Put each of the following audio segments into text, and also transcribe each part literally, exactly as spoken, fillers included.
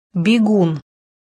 Бегун.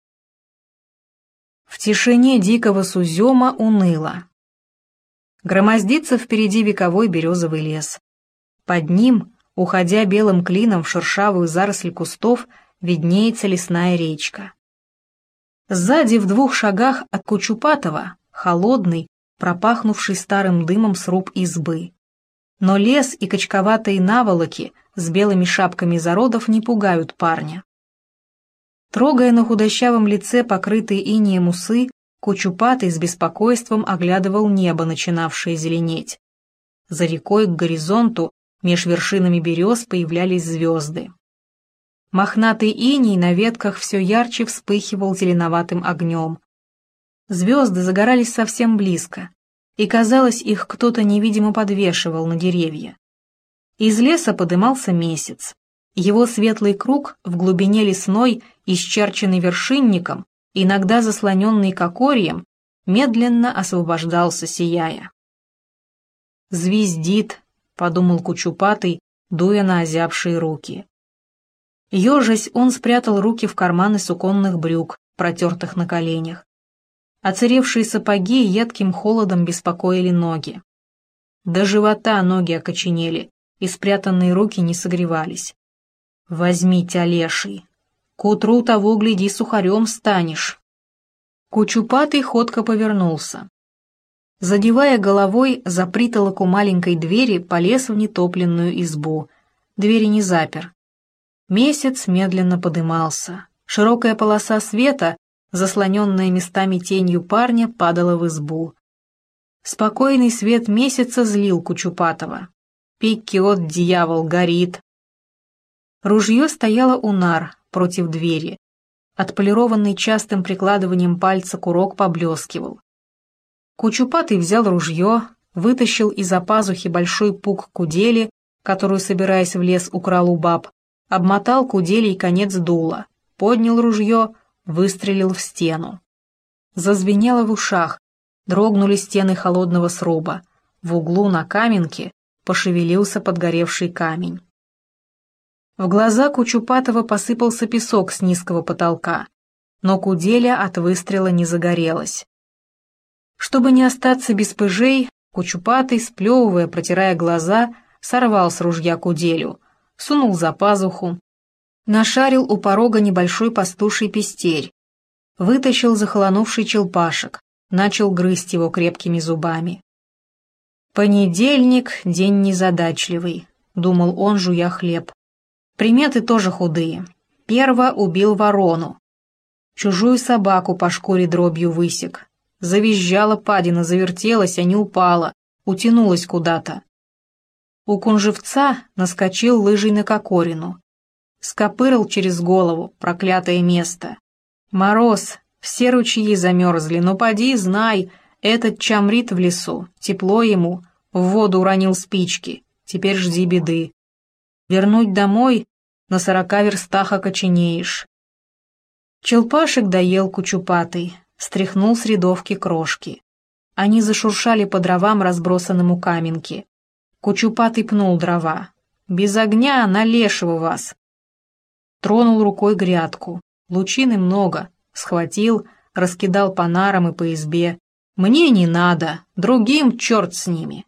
В тишине дикого сузема уныло. Громоздится впереди вековой березовый лес. Под ним, уходя белым клином в шершавую заросль кустов, виднеется лесная речка. Сзади в двух шагах от Кучупатова холодный, пропахнувший старым дымом сруб избы. Но лес и качковатые наволоки с белыми шапками зародов не пугают парня. Трогая на худощавом лице покрытые инеем усы, Кучупатый с беспокойством оглядывал небо, начинавшее зеленеть. За рекой к горизонту меж вершинами берез появлялись звезды. Мохнатый иней на ветках все ярче вспыхивал зеленоватым огнем. Звезды загорались совсем близко, и, казалось, их кто-то невидимо подвешивал на деревья. Из леса подымался месяц. Его светлый круг в глубине лесной, исчерченный вершинником, иногда заслоненный кокорьем, медленно освобождался, сияя. «Звездит», — подумал Кучупатый, дуя на озябшие руки. Ежась, он спрятал руки в карманы суконных брюк, протертых на коленях. Оцаревшие сапоги едким холодом беспокоили ноги. До живота ноги окоченели, и спрятанные руки не согревались. «Возьмите, леший, к утру того, гляди, сухарем станешь». Кучупатый ходко повернулся. Задевая головой за притолоку маленькой двери, полез в нетопленную избу. Двери не запер. Месяц медленно подымался. Широкая полоса света, заслоненная местами тенью парня, падала в избу. Спокойный свет месяца злил Кучупатова. «Пекет, дьявол, горит!» Ружье стояло у нар, против двери. Отполированный частым прикладыванием пальца курок поблескивал. Кучупатый взял ружье, вытащил из-за пазухи большой пук кудели, которую, собираясь в лес, украл у баб, обмотал куделей конец дула, поднял ружье, выстрелил в стену. Зазвенело в ушах, дрогнули стены холодного сруба. В углу на каменке пошевелился подгоревший камень. В глаза Кучупатова посыпался песок с низкого потолка, но куделя от выстрела не загорелась. Чтобы не остаться без пыжей, Кучупатый, сплевывая, протирая глаза, сорвал с ружья куделю, сунул за пазуху, нашарил у порога небольшой пастуший пестерь, вытащил захолонувший челпашек, начал грызть его крепкими зубами. «Понедельник — день незадачливый», — думал он, жуя хлеб. Приметы тоже худые. Перво убил ворону. Чужую собаку по шкуре дробью высек. Завизжала падина, завертелась, а не упала, утянулась куда-то. У кунжевца наскочил лыжей на кокорину. Скопырил через голову, проклятое место. Мороз, все ручьи замерзли, но поди, знай, этот чамрит в лесу, тепло ему, в воду уронил спички, теперь жди беды. Вернуть домой — на сорока верстах окоченеешь. Челпашек доел Кучупатый, стряхнул с рядовки крошки. Они зашуршали по дровам, разбросанным у каменки. Кучупатый пнул дрова. «Без огня на лешего вас!» Тронул рукой грядку. Лучины много. Схватил, раскидал по нарам и по избе. «Мне не надо, другим черт с ними!»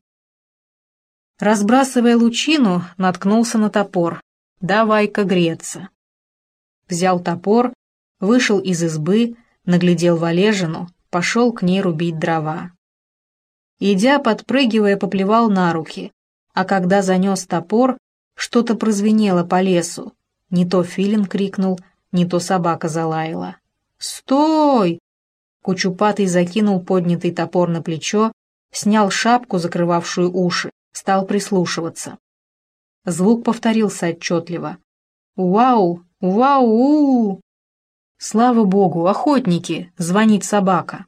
Разбрасывая лучину, наткнулся на топор. «Давай-ка греться». Взял топор, вышел из избы, наглядел Валежину, пошел к ней рубить дрова. Идя, подпрыгивая, поплевал на руки, а когда занес топор, что-то прозвенело по лесу. Не то филин крикнул, не то собака залаяла. «Стой!» Кучупатый закинул поднятый топор на плечо, снял шапку, закрывавшую уши, стал прислушиваться. Звук повторился отчетливо. «Уау! Уау-у!» Слава богу, охотники! Звонит собака.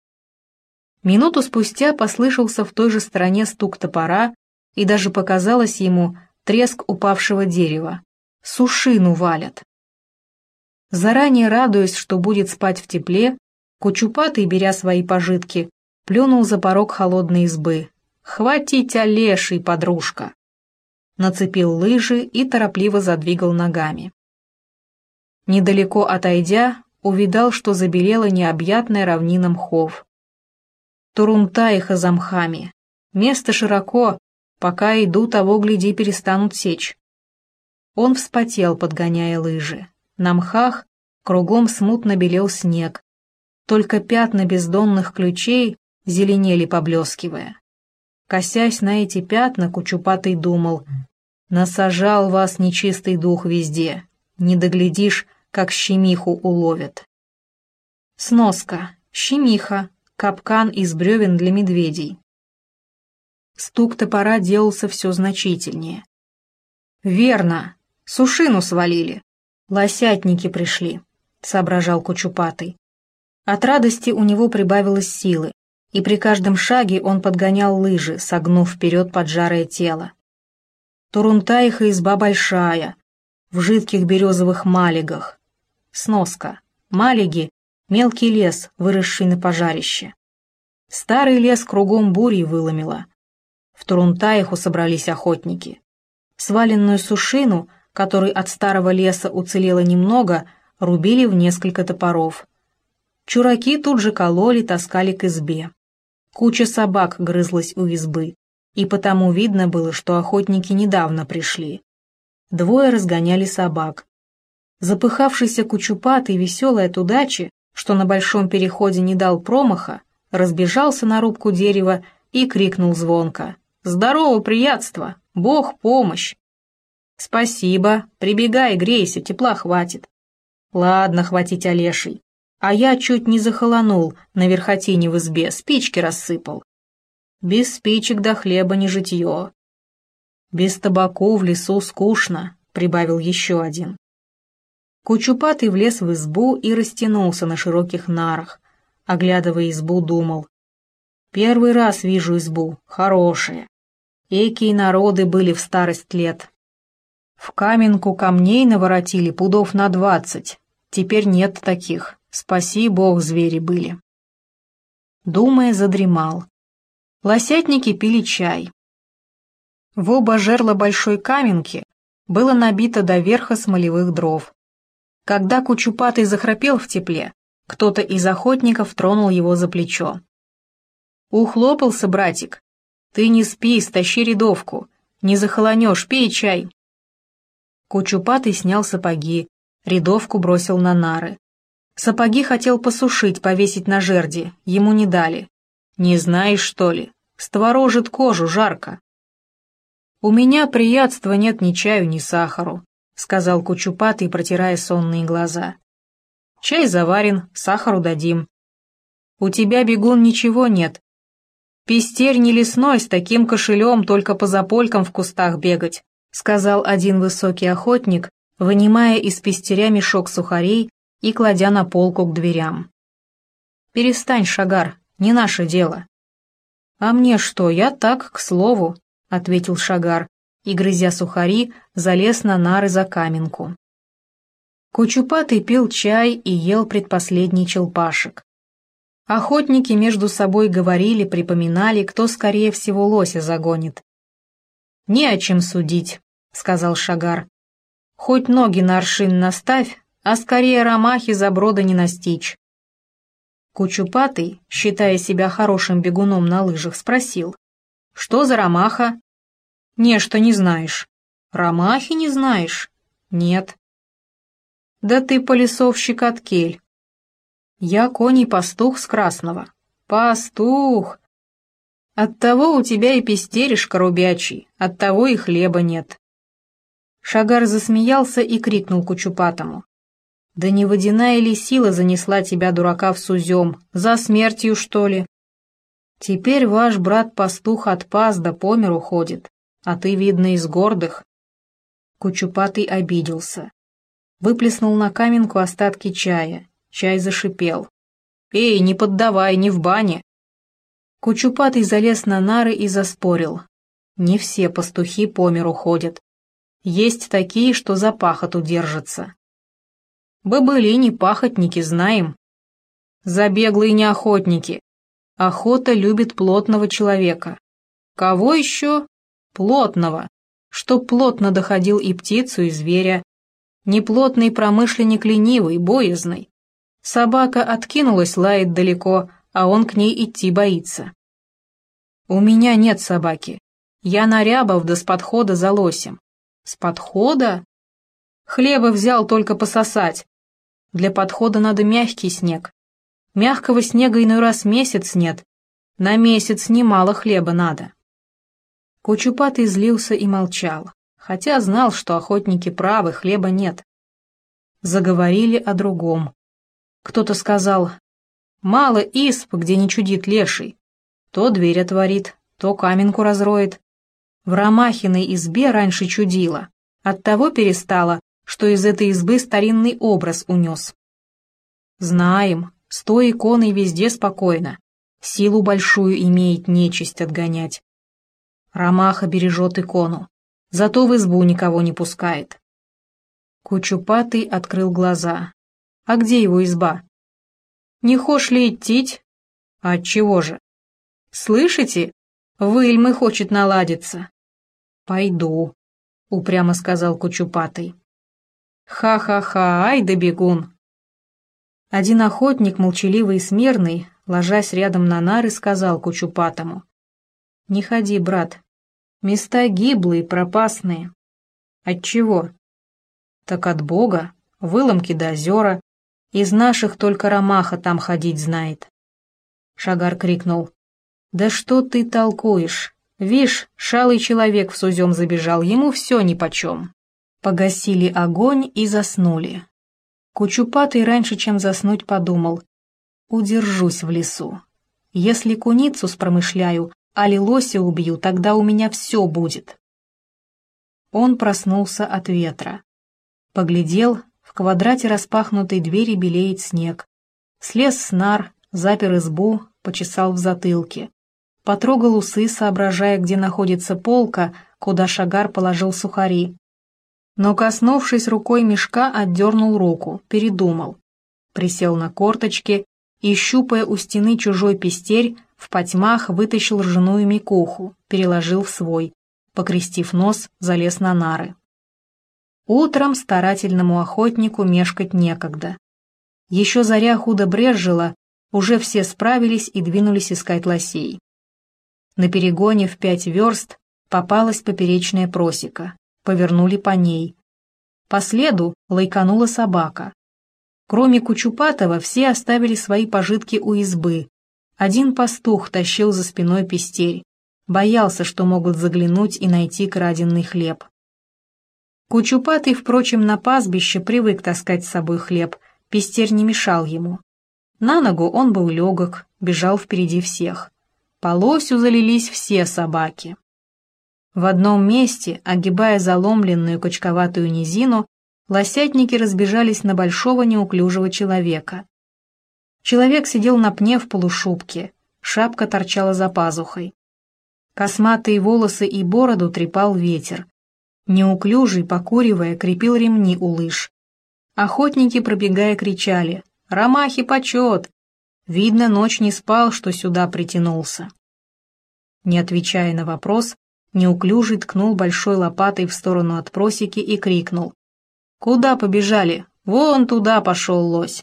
Минуту спустя послышался в той же стороне стук топора, и даже показалось ему треск упавшего дерева. Сушину валят. Заранее радуясь, что будет спать в тепле, Кучупатый, беря свои пожитки, плюнул за порог холодной избы. «Хватить, леший, подружка!» Нацепил лыжи и торопливо задвигал ногами. Недалеко отойдя, увидал, что забелела необъятная равнина мхов. Турунтаиха за мхами. Место широко, пока иду, того, гляди, перестанут сечь. Он вспотел, подгоняя лыжи. На мхах кругом смутно белел снег. Только пятна бездонных ключей зеленели, поблескивая. Косясь на эти пятна, Кучупатый думал: «Насажал вас нечистый дух везде, не доглядишь, как щемиху уловят». Сноска. Щемиха. Капкан из бревен для медведей. Стук топора делался все значительнее. «Верно, сушину свалили. Лосятники пришли», — соображал Кучупатый. От радости у него прибавилось силы, и при каждом шаге он подгонял лыжи, согнув вперед поджарое тело. Турунтаиха изба большая, в жидких березовых малигах. Сноска. Малиги — мелкий лес, выросший на пожарище. Старый лес кругом бурей выломило. В Турунтаиху собрались охотники. Сваленную сушину, которой от старого леса уцелело немного, рубили в несколько топоров. Чураки тут же кололи, таскали к избе. Куча собак грызлась у избы, и потому видно было, что охотники недавно пришли. Двое разгоняли собак. Запыхавшийся Кучупатый, веселый от удачи, что на большом переходе не дал промаха, разбежался на рубку дерева и крикнул звонко: «Здорово, приятство! Бог помощь!» «Спасибо, прибегай, грейся, тепла хватит». «Ладно, хватить Олешей. А я чуть не захолонул на верхотине в избе, спички рассыпал. Без спичек до хлеба не житье. Без табаку в лесу скучно», — прибавил еще один. Кучупатый влез в избу и растянулся на широких нарах. Оглядывая избу, думал: «Первый раз вижу избу, хорошая. Экие народы были в старость лет. В каменку камней наворотили пудов на двадцать, теперь нет таких, спаси Бог, звери были». Думая, задремал. Лосятники пили чай. В оба жерла большой каменки было набито до верха смолевых дров. Когда Кучупатый захрапел в тепле, кто-то из охотников тронул его за плечо. «Ухлопался, братик. Ты не спи, стащи рядовку. Не захолонешь, пей чай». Кучупатый снял сапоги, рядовку бросил на нары. Сапоги хотел посушить, повесить на жерди, ему не дали. «Не знаешь, что ли? Створожит кожу, жарко». «У меня, приятства, нет ни чаю, ни сахару», — сказал Кучупатый, протирая сонные глаза. «Чай заварен, сахару дадим». «У тебя, бегун, ничего нет. Пестерь не лесной, с таким кошелем только по заполькам в кустах бегать», — сказал один высокий охотник, вынимая из пестеря мешок сухарей и кладя на полку к дверям. «Перестань, Шагар, не наше дело». «А мне что, я так, к слову», — ответил Шагар, и, грызя сухари, залез на нары за каменку. Кучупатый пил чай и ел предпоследний челпашек. Охотники между собой говорили, припоминали, кто скорее всего лося загонит. «Не о чем судить», — сказал Шагар. «Хоть ноги на аршин наставь, а скорее ромахи за брода не настичь». Кучупатый, считая себя хорошим бегуном на лыжах, спросил: «Что за ромаха?» «Нечто не знаешь». «Ромахи не знаешь?» «Нет». «Да ты полисовщик от кель». «Я коней пастух с Красного». «Пастух! Оттого у тебя и пестеришь корубячий, оттого и хлеба нет». Шагар засмеялся и крикнул Кучупатому: «Да не водяная ли сила занесла тебя, дурака, в сузем? За смертью, что ли? Теперь ваш брат-пастух отпас да по миру ходит, а ты, видно, из гордых». Кучупатый обиделся. Выплеснул на каменку остатки чая. Чай зашипел. «Эй, не поддавай, не в бане!» Кучупатый залез на нары и заспорил. «Не все пастухи по миру ходят. Есть такие, что за пахоту держатся. Бобыли не пахотники, знаем. Забеглые не охотники. Охота любит плотного человека. Кого еще? Плотного. Чтоб плотно доходил и птицу, и зверя. Неплотный промышленник ленивый, боязный. Собака откинулась, лает далеко, а он к ней идти боится. У меня нет собаки. Я на Рябов да с подхода за лосем. С подхода? Хлеба взял только пососать. Для подхода надо мягкий снег. Мягкого снега иной раз месяц нет. На месяц немало хлеба надо. Кучупатый злился и молчал, хотя знал, что охотники правы, хлеба нет. Заговорили о другом. Кто-то сказал: «Мало исп, где не чудит леший. То дверь отворит, то каменку разроет. В Ромахиной избе раньше чудило, оттого перестало, что из этой избы старинный образ унес». Знаем, с той иконой везде спокойно, силу большую имеет нечисть отгонять. Ромаха бережет икону, зато в избу никого не пускает. Кучупатый открыл глаза. А где его изба? Не хошь ли идтить? Отчего же? Слышите? Выльмы хочет наладиться. Пойду, упрямо сказал Кучупатый. Ха-ха-ха, ай да бегун. Один охотник, молчаливый и смирный, ложась рядом на нары, сказал Кучупатому: «Не ходи, брат, места гиблые, пропасные». Отчего? Так от Бога, выломки до озера, из наших только Ромаха там ходить знает. Шагар крикнул: «Да что ты толкуешь? Вишь, шалый человек в сузем забежал, ему все нипочем». Погасили огонь и заснули. Кучупатый раньше, чем заснуть, подумал: удержусь в лесу. Если куницу спромышляю, али лося убью, тогда у меня все будет. Он проснулся от ветра. Поглядел, в квадрате распахнутой двери белеет снег. Слез с нар, запер избу, почесал в затылке. Потрогал усы, соображая, где находится полка, куда Шагар положил сухари. Но, коснувшись рукой мешка, отдернул руку, передумал. Присел на корточки и, щупая у стены чужой пестерь, в потьмах вытащил ржаную мекуху, переложил в свой, покрестив нос, залез на нары. Утром старательному охотнику мешкать некогда. Еще заря худо брезжила, уже все справились и двинулись искать лосей. На перегоне в пять верст попалась поперечная просека, повернули по ней. По следу лайканула собака. Кроме Кучупатова все оставили свои пожитки у избы. Один пастух тащил за спиной пестерь, боялся, что могут заглянуть и найти краденный хлеб. Кучупатый, впрочем, на пастбище привык таскать с собой хлеб, пестерь не мешал ему. На ногу он был легок, бежал впереди всех. По лосю залились все собаки. В одном месте, огибая заломленную качковатую низину, лосятники разбежались на большого неуклюжего человека. Человек сидел на пне в полушубке, шапка торчала за пазухой. Косматые волосы и бороду трепал ветер. Неуклюжий, покуривая, крепил ремни у лыж. Охотники, пробегая, кричали: «Ромахи почет!» Видно, ночь не спал, что сюда притянулся. Не отвечая на вопрос, неуклюжий ткнул большой лопатой в сторону от просеки и крикнул: «Куда побежали? Вон туда пошел лось!»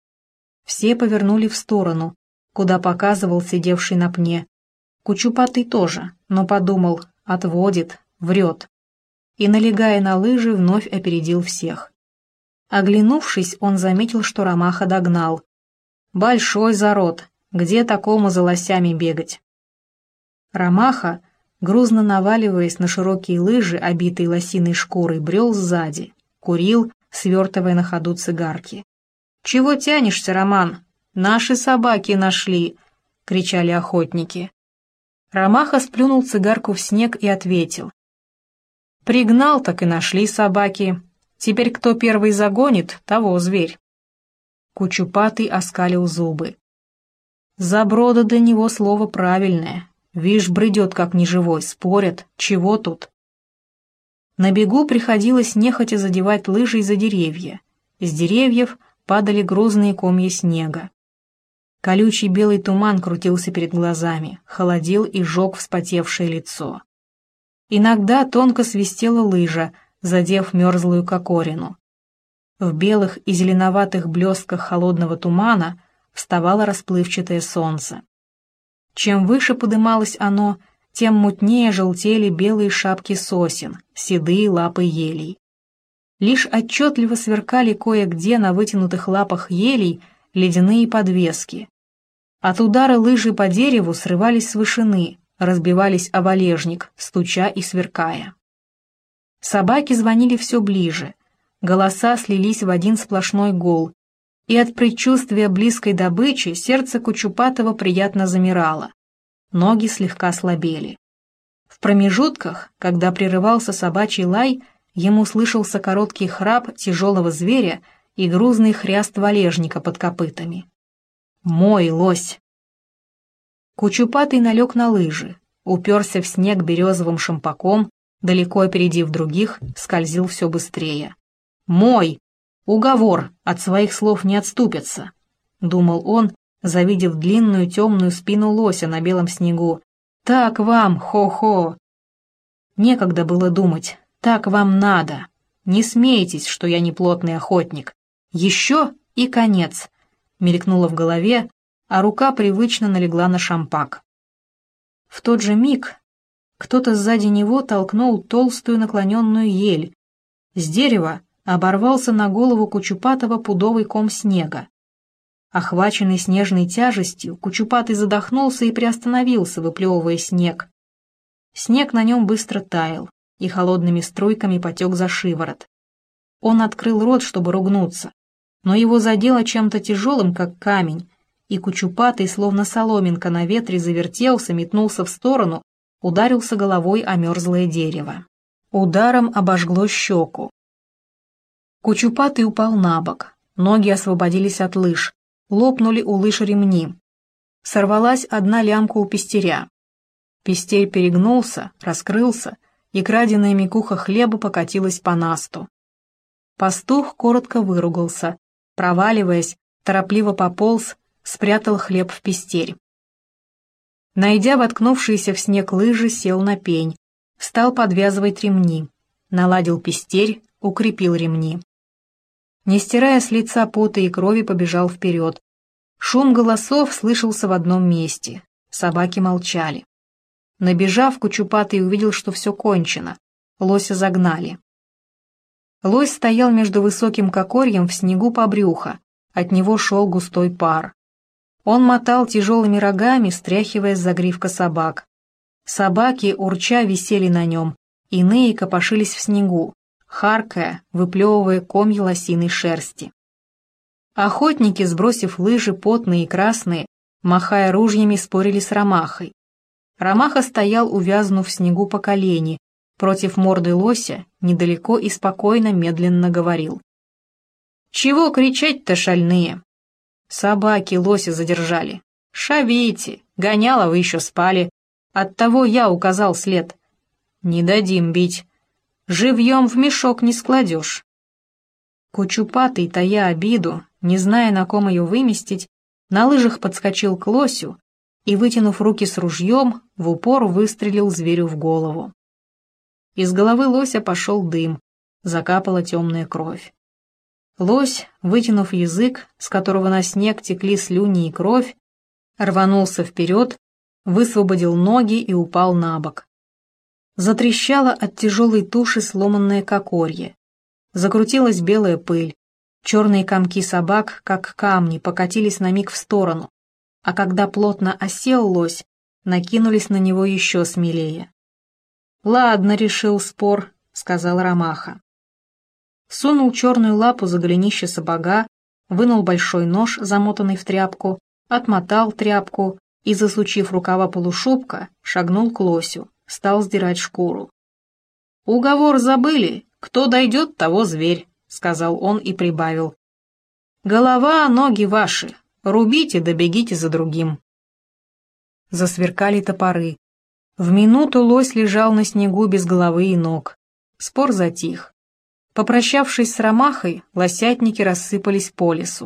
Все повернули в сторону, куда показывал сидевший на пне. Кучупатый тоже, но подумал: отводит, врет. И, налегая на лыжи, вновь опередил всех. Оглянувшись, он заметил, что Ромаха догнал. «Большой зарод, где такому за лосями бегать?» Ромаха, грузно наваливаясь на широкие лыжи, обитые лосиной шкурой, брел сзади, курил, свертывая на ходу цигарки. «Чего тянешься, Роман? Наши собаки нашли!» — кричали охотники. Ромаха сплюнул цигарку в снег и ответил: «Пригнал, так и нашли собаки. Теперь кто первый загонит, того зверь». Кучупатый оскалил зубы. Заброда до него слово правильное. Вишь, бредет как неживой, спорят, чего тут. На бегу приходилось нехотя задевать лыжей за деревья. С деревьев падали грузные комья снега. Колючий белый туман крутился перед глазами, холодил и жег вспотевшее лицо. Иногда тонко свистела лыжа, задев мерзлую кокорину. В белых и зеленоватых блестках холодного тумана вставало расплывчатое солнце. Чем выше подымалось оно, тем мутнее желтели белые шапки сосен, седые лапы елей. Лишь отчетливо сверкали кое-где на вытянутых лапах елей ледяные подвески. От удара лыжи по дереву срывались с вышины, разбивались о валежник, стуча и сверкая. Собаки звонили все ближе, голоса слились в один сплошной гул, и от предчувствия близкой добычи сердце Кучупатого приятно замирало, ноги слегка слабели. В промежутках, когда прерывался собачий лай, ему слышался короткий храп тяжелого зверя и грузный хряст валежника под копытами. «Мой лось!» Кучупатый налег на лыжи, уперся в снег березовым шампаком, далеко опередив других, скользил все быстрее. «Мой! Уговор, от своих слов не отступится!» — думал он, завидев длинную темную спину лося на белом снегу. «Так вам, хо-хо!» Некогда было думать, так вам надо. Не смейтесь, что я не плотный охотник. Еще и конец, мелькнуло в голове, а рука привычно налегла на шампак. В тот же миг кто-то сзади него толкнул толстую наклоненную ель. С дерева оборвался на голову Кучупатого пудовый ком снега. Охваченный снежной тяжестью, Кучупатый задохнулся и приостановился, выплевывая снег. Снег на нем быстро таял и холодными струйками потек за шиворот. Он открыл рот, чтобы ругнуться, но его задело чем-то тяжелым, как камень, и Кучупатый, словно соломинка на ветре, завертелся, метнулся в сторону, ударился головой о мерзлое дерево. Ударом обожгло щеку. Кучупатый упал на бок, ноги освободились от лыж, лопнули у лыж ремни. Сорвалась одна лямка у пестеря. Пестерь перегнулся, раскрылся, и краденая мекуха хлеба покатилась по насту. Пастух коротко выругался, проваливаясь, торопливо пополз, спрятал хлеб в пестерь. Найдя воткнувшиеся в снег лыжи, сел на пень, стал подвязывать ремни, наладил пестерь, укрепил ремни. Не стирая с лица пота и крови, побежал вперед. Шум голосов слышался в одном месте, собаки молчали. Набежав, Кучупатый увидел, что все кончено, лося загнали. Лось стоял между высоким кокорьем в снегу по брюхо, от него шел густой пар. Он мотал тяжелыми рогами, стряхивая с загривка собак. Собаки, урча, висели на нем, иные копошились в снегу, харкая, выплевывая комья лосиной шерсти. Охотники, сбросив лыжи, потные и красные, махая ружьями, спорили с Ромахой. Ромаха стоял, увязнув в снегу по колени, против морды лося, недалеко и спокойно, медленно говорил. «Чего кричать-то, шальные? Собаки лося задержали. Шавите, гоняло вы еще спали. Оттого я указал след. Не дадим бить. Живьем в мешок не складешь». Кучупатый, тая обиду, не зная, на ком ее выместить, на лыжах подскочил к лосю и, вытянув руки с ружьем, в упор выстрелил зверю в голову. Из головы лося пошел дым, закапала темная кровь. Лось, вытянув язык, с которого на снег текли слюни и кровь, рванулся вперед, высвободил ноги и упал на бок. Затрещала от тяжелой туши сломанное кокорье. Закрутилась белая пыль. Черные комки собак, как камни, покатились на миг в сторону, а когда плотно осел лось, накинулись на него еще смелее. «Ладно, решил спор», — сказал Ромаха. Сунул черную лапу за голенище сапога, вынул большой нож, замотанный в тряпку, отмотал тряпку и, засучив рукава полушубка, шагнул к лосю, стал сдирать шкуру. «Уговор забыли, кто дойдет, того зверь», — сказал он и прибавил. «Голова, ноги ваши, рубите да бегите за другим». Засверкали топоры. В минуту лось лежал на снегу без головы и ног. Спор затих. Попрощавшись с Ромахой, лосятники рассыпались по лесу.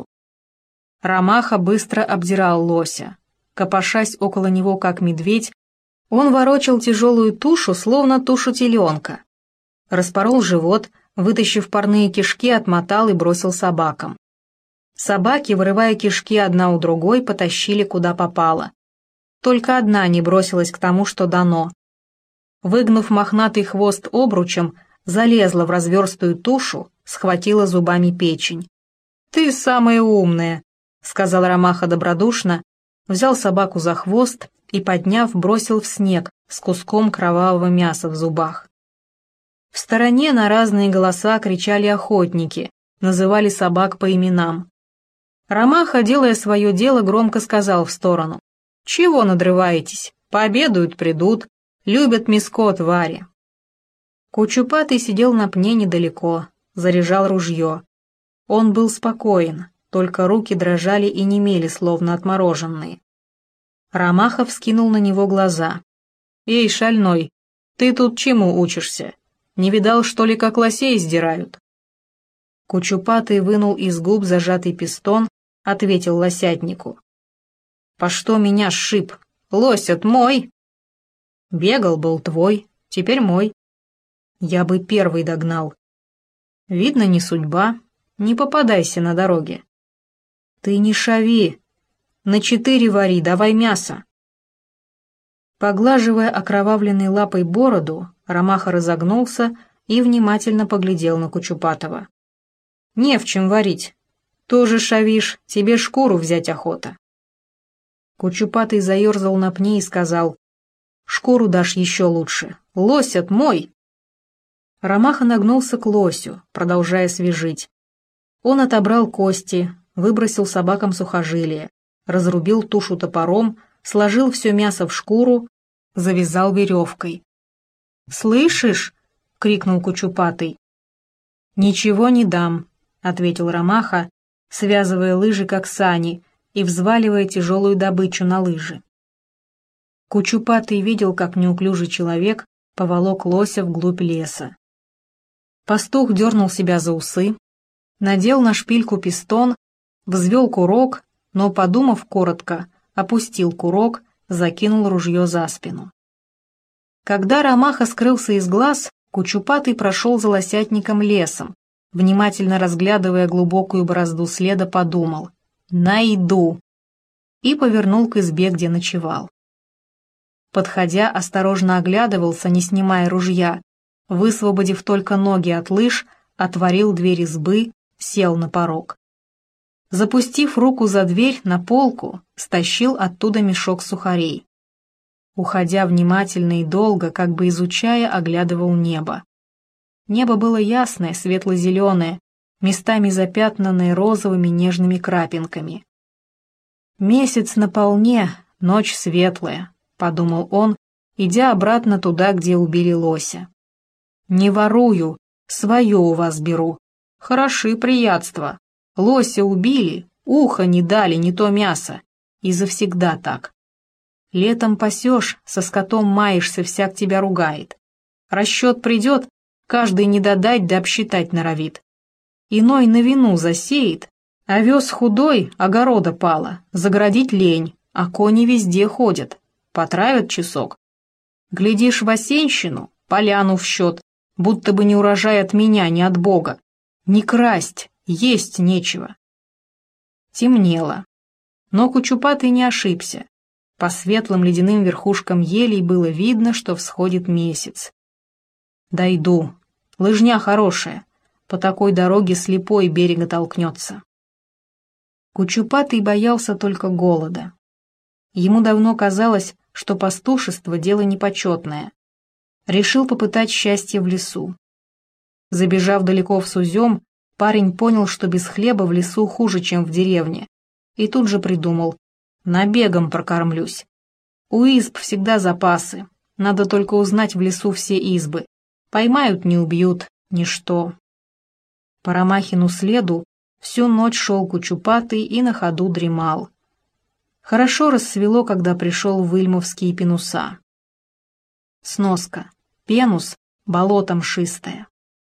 Ромаха быстро обдирал лося. Копошась около него, как медведь, он ворочал тяжелую тушу, словно тушу теленка. Распорол живот, Вытащив парные кишки, отмотал и бросил собакам. Собаки, вырывая кишки одна у другой, потащили куда попало. Только одна не бросилась к тому, что дано. Выгнув мохнатый хвост обручем, залезла в разверстую тушу, схватила зубами печень. «Ты самая умная», — сказал Ромаха добродушно, взял собаку за хвост и, подняв, бросил в снег с куском кровавого мяса в зубах. В стороне на разные голоса кричали охотники, называли собак по именам. Ромаха, делая свое дело, громко сказал в сторону: «Чего надрываетесь? Пообедают, придут, любят мяско, твари». Кучупатый сидел на пне недалеко, заряжал ружье. Он был спокоен, только руки дрожали и немели, словно отмороженные. Ромаха вскинул на него глаза. «Эй, шальной, ты тут чему учишься? Не видал, что ли, как лосей сдирают?» Кучупатый вынул из губ зажатый пистон, ответил лосятнику: «По что меня сшиб? Лось-от мой!» «Бегал был твой, теперь мой. Я бы первый догнал. Видно, не судьба, не попадайся на дороге. Ты не шави, на четыре вари, давай мясо». Поглаживая окровавленной лапой бороду, Ромаха разогнулся и внимательно поглядел на Кучупатого. «Не в чем варить. Тоже шавишь, тебе шкуру взять охота». Кучупатый заерзал на пне и сказал: «Шкуру дашь еще лучше. Лось-от мой!» Ромаха нагнулся к лосю, продолжая свежить. Он отобрал кости, выбросил собакам сухожилия, разрубил тушу топором, сложил все мясо в шкуру, завязал веревкой. «Слышишь?» — крикнул Кучупатый. «Ничего не дам», — ответил Ромаха, связывая лыжи как сани и взваливая тяжелую добычу на лыжи. Кучупатый видел, как неуклюжий человек поволок лося вглубь леса. Пастух дернул себя за усы, надел на шпильку пистон, взвел курок, но, подумав коротко, опустил курок, закинул ружье за спину. Когда Ромаха скрылся из глаз, Кучупатый прошел за лосятником лесом, внимательно разглядывая глубокую борозду следа, подумал: «Найду!» и повернул к избе, где ночевал. Подходя, осторожно оглядывался, не снимая ружья, высвободив только ноги от лыж, отворил дверь избы, сел на порог. Запустив руку за дверь на полку, стащил оттуда мешок сухарей. Уходя внимательно и долго, как бы изучая, оглядывал небо. Небо было ясное, светло-зеленое, местами запятнанное розовыми нежными крапинками. «Месяц на полне, ночь светлая», — подумал он, идя обратно туда, где убили лося. «Не ворую, свое у вас беру. Хороши приятства. Лося убили, ухо не дали, не то мясо. И завсегда так. Летом пасешь, со скотом маешься, всяк тебя ругает. Расчет придет, каждый не додать да обсчитать норовит. Иной на вину засеет, овес худой, огорода пало, загородить лень, а кони везде ходят, потравят часок. Глядишь в осенщину, поляну в счет, будто бы не урожай от меня, не от Бога. Не красть, есть нечего». Темнело. Но Кучупатый не ошибся. По светлым ледяным верхушкам елей было видно, что всходит месяц. «Дойду. Лыжня хорошая. По такой дороге слепой берега толкнется». Кучупатый боялся только голода. Ему давно казалось, что пастушество — дело непочетное. Решил попытать счастье в лесу. Забежав далеко в сузем, парень понял, что без хлеба в лесу хуже, чем в деревне, и тут же придумал: набегом прокормлюсь. У изб всегда запасы, надо только узнать в лесу все избы. Поймают, не убьют, ничто. По Ромахину следу всю ночь шел Кучупатый и на ходу дремал. Хорошо рассвело, когда пришел в Ильмовские пенуса. Сноска. Пенус — болото мшистое.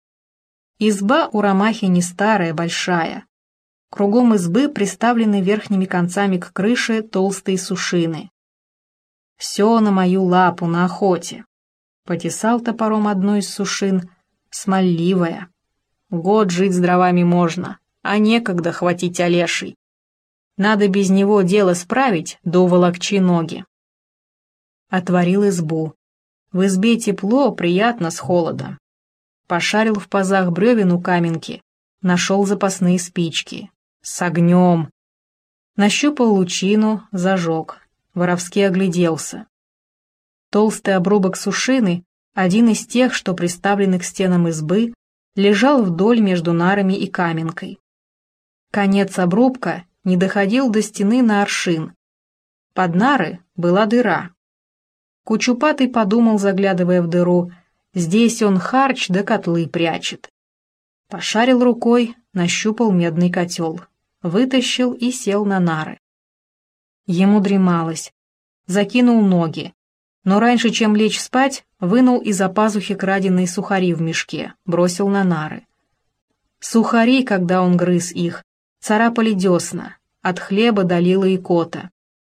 Изба у Ромахи не старая, большая. Кругом избы приставлены верхними концами к крыше толстые сушины. «Все на мою лапу, на охоте», — потесал топором одну из сушин, смольливая. Год жить с дровами можно, а некогда хватить Олешей. Надо без него дело справить, да уволокчи ноги. Отворил избу. В избе тепло, приятно с холода. Пошарил в пазах бревен у каменки, нашел запасные спички. С огнем. Нащупал лучину, зажег. Воровски огляделся. Толстый обрубок сушины, один из тех, что приставлены к стенам избы, лежал вдоль между нарами и каменкой. Конец обрубка не доходил до стены на аршин. Под нары была дыра. Кучупатый подумал, заглядывая в дыру, здесь он харч да котлы прячет. Пошарил рукой, нащупал медный котел, вытащил и сел на нары. Ему дремалось. Закинул ноги, но раньше, чем лечь спать, вынул из-за пазухи краденые сухари в мешке, бросил на нары. Сухари, когда он грыз их, царапали десна, от хлеба долила икота.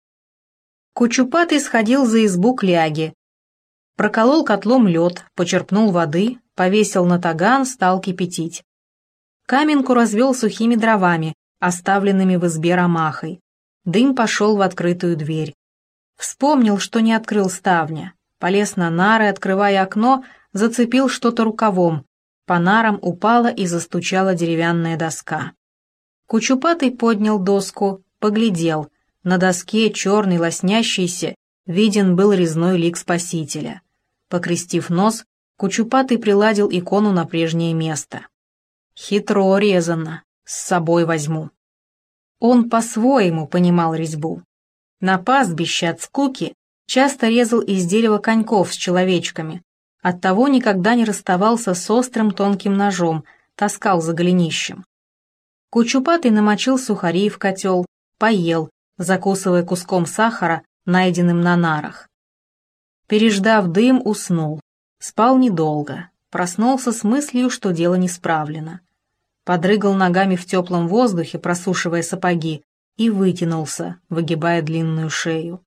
Кучупатый сходил за избу к ляге, проколол котлом лед, почерпнул воды, повесил на таган, стал кипятить. Каменку развел сухими дровами, оставленными в избе ромахой. Дым пошел в открытую дверь. Вспомнил, что не открыл ставня. Полез на нары, открывая окно, зацепил что-то рукавом. По нарам упала и застучала деревянная доска. Кучупатый поднял доску, поглядел. На доске, черный, лоснящийся, виден был резной лик Спасителя. Покрестив нос, Кучупатый приладил икону на прежнее место. Хитро резано, с собой возьму. Он по-своему понимал резьбу. На пастбище от скуки часто резал из дерева коньков с человечками, оттого никогда не расставался с острым тонким ножом, таскал за голенищем. Кучупатый намочил сухари в котел, поел, закусывая куском сахара, найденным на нарах. Переждав дым, уснул. Спал недолго, проснулся с мыслью, что дело не справлено. Подрыгал ногами в теплом воздухе, просушивая сапоги, и вытянулся, выгибая длинную шею.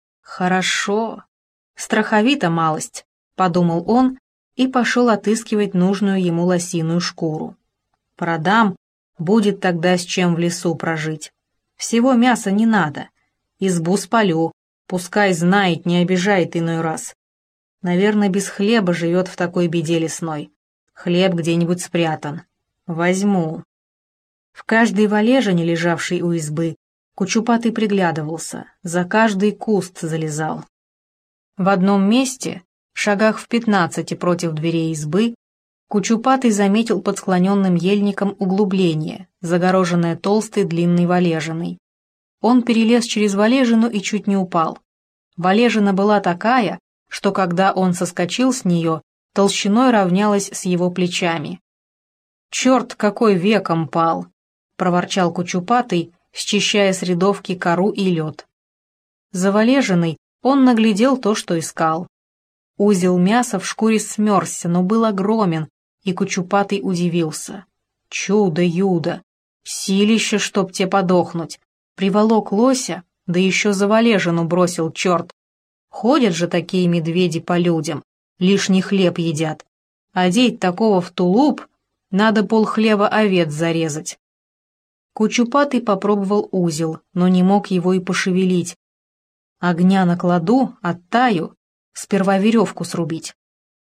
«Хорошо. Страховито малость», — подумал он и пошел отыскивать нужную ему лосиную шкуру. «Продам, будет тогда с чем в лесу прожить. Всего мяса не надо. Избу спалю, пускай знает, не обижает иной раз. Наверное, без хлеба живет в такой беде лесной. Хлеб где-нибудь спрятан. Возьму». В каждой валежине, лежавшей у избы, Кучупатый приглядывался, за каждый куст залезал. В одном месте, шагах в пятнадцати против дверей избы, Кучупатый заметил под склоненным ельником углубление, загороженное толстой длинной валежиной. Он перелез через валежину и чуть не упал. Валежина была такая, что когда он соскочил с нее, толщиной равнялась с его плечами. «Черт, какой веком пал!» — проворчал Кучупатый, счищая с рядовки кору и лед. За валежиной он наглядел то, что искал. Узел мяса в шкуре смерзся, но был огромен, и Кучупатый удивился. Чудо-юдо! Силище, чтоб те подохнуть! Приволок лося, да еще за валежину бросил черт. Ходят же такие медведи по людям, лишний хлеб едят. Одеть такого в тулуп, надо полхлеба овец зарезать. Кучупатый попробовал узел, но не мог его и пошевелить. Огня накладу, оттаю, сперва веревку срубить.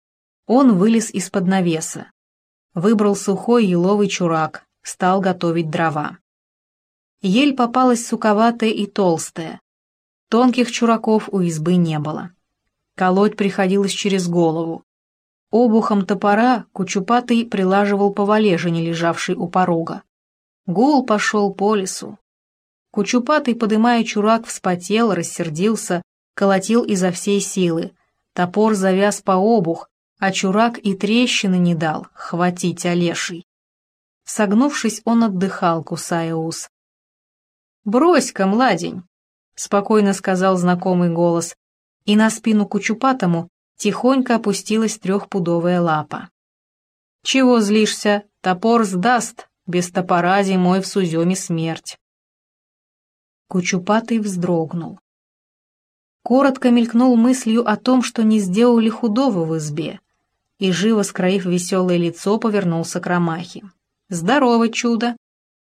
Он вылез из-под навеса, выбрал сухой еловый чурак, стал готовить дрова. Ель попалась суковатая и толстая. Тонких чураков у избы не было. Колоть приходилось через голову. Обухом топора Кучупатый прилаживал по валежине, лежавшей у порога. Гул пошел по лесу. Кучупатый, подымая чурак, вспотел, рассердился, колотил изо всей силы. Топор завяз по обух, а чурак и трещины не дал, хватить Олешей. Согнувшись, он отдыхал, кусая ус. «Брось-ка, младень!» — спокойно сказал знакомый голос, и на спину Кучупатому тихонько опустилась трехпудовая лапа. «Чего злишься? Топор сдаст, без топора зимой в Суземе смерть». Кучупатый вздрогнул. Коротко мелькнул мыслью о том, что не сделали худого в избе, и, живо скроив веселое лицо, повернулся к ромахе. Здорово, чудо!»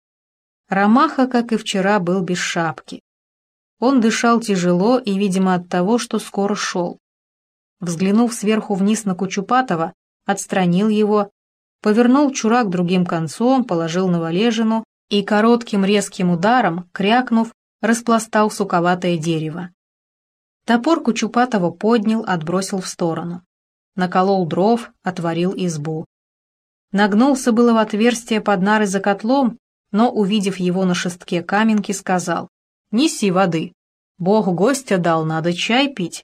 Ромаха, как и вчера, был без шапки. Он дышал тяжело и, видимо, от того, что скоро шел. Взглянув сверху вниз на Кучупатова, отстранил его, повернул чурак другим концом, положил на валежину и коротким резким ударом, крякнув, распластал суковатое дерево. Топор Кучупатова поднял, отбросил в сторону. Наколол дров, отворил избу. Нагнулся было в отверстие под нарой за котлом, но, увидев его на шестке каменки, сказал: «Неси воды. Бог гостя дал, надо чай пить».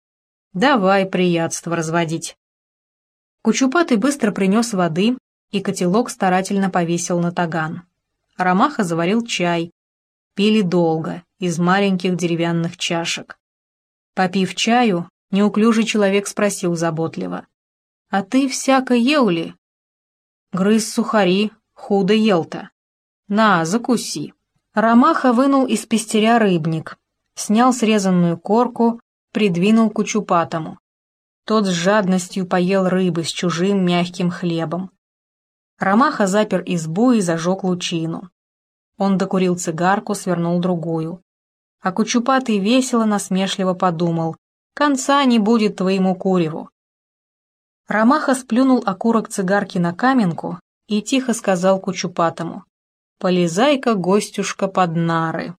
«Давай приятство разводить». Кучупатый быстро принес воды, и котелок старательно повесил на таган. Ромаха заварил чай. Пили долго, из маленьких деревянных чашек. Попив чаю, неуклюжий человек спросил заботливо: «А ты всяко ел ли?» «Грыз сухари, худо ел-то. На, закуси». Ромаха вынул из пестеря рыбник, снял срезанную корку, придвинул к Кучупатому. Тот с жадностью поел рыбы с чужим мягким хлебом. Ромаха запер избу и зажег лучину. Он докурил цигарку, свернул другую. А Кучупатый весело насмешливо подумал: «Конца не будет твоему куреву». Ромаха сплюнул окурок цигарки на каменку и тихо сказал Кучупатому: «Полезай-ка, гостюшка, под нары».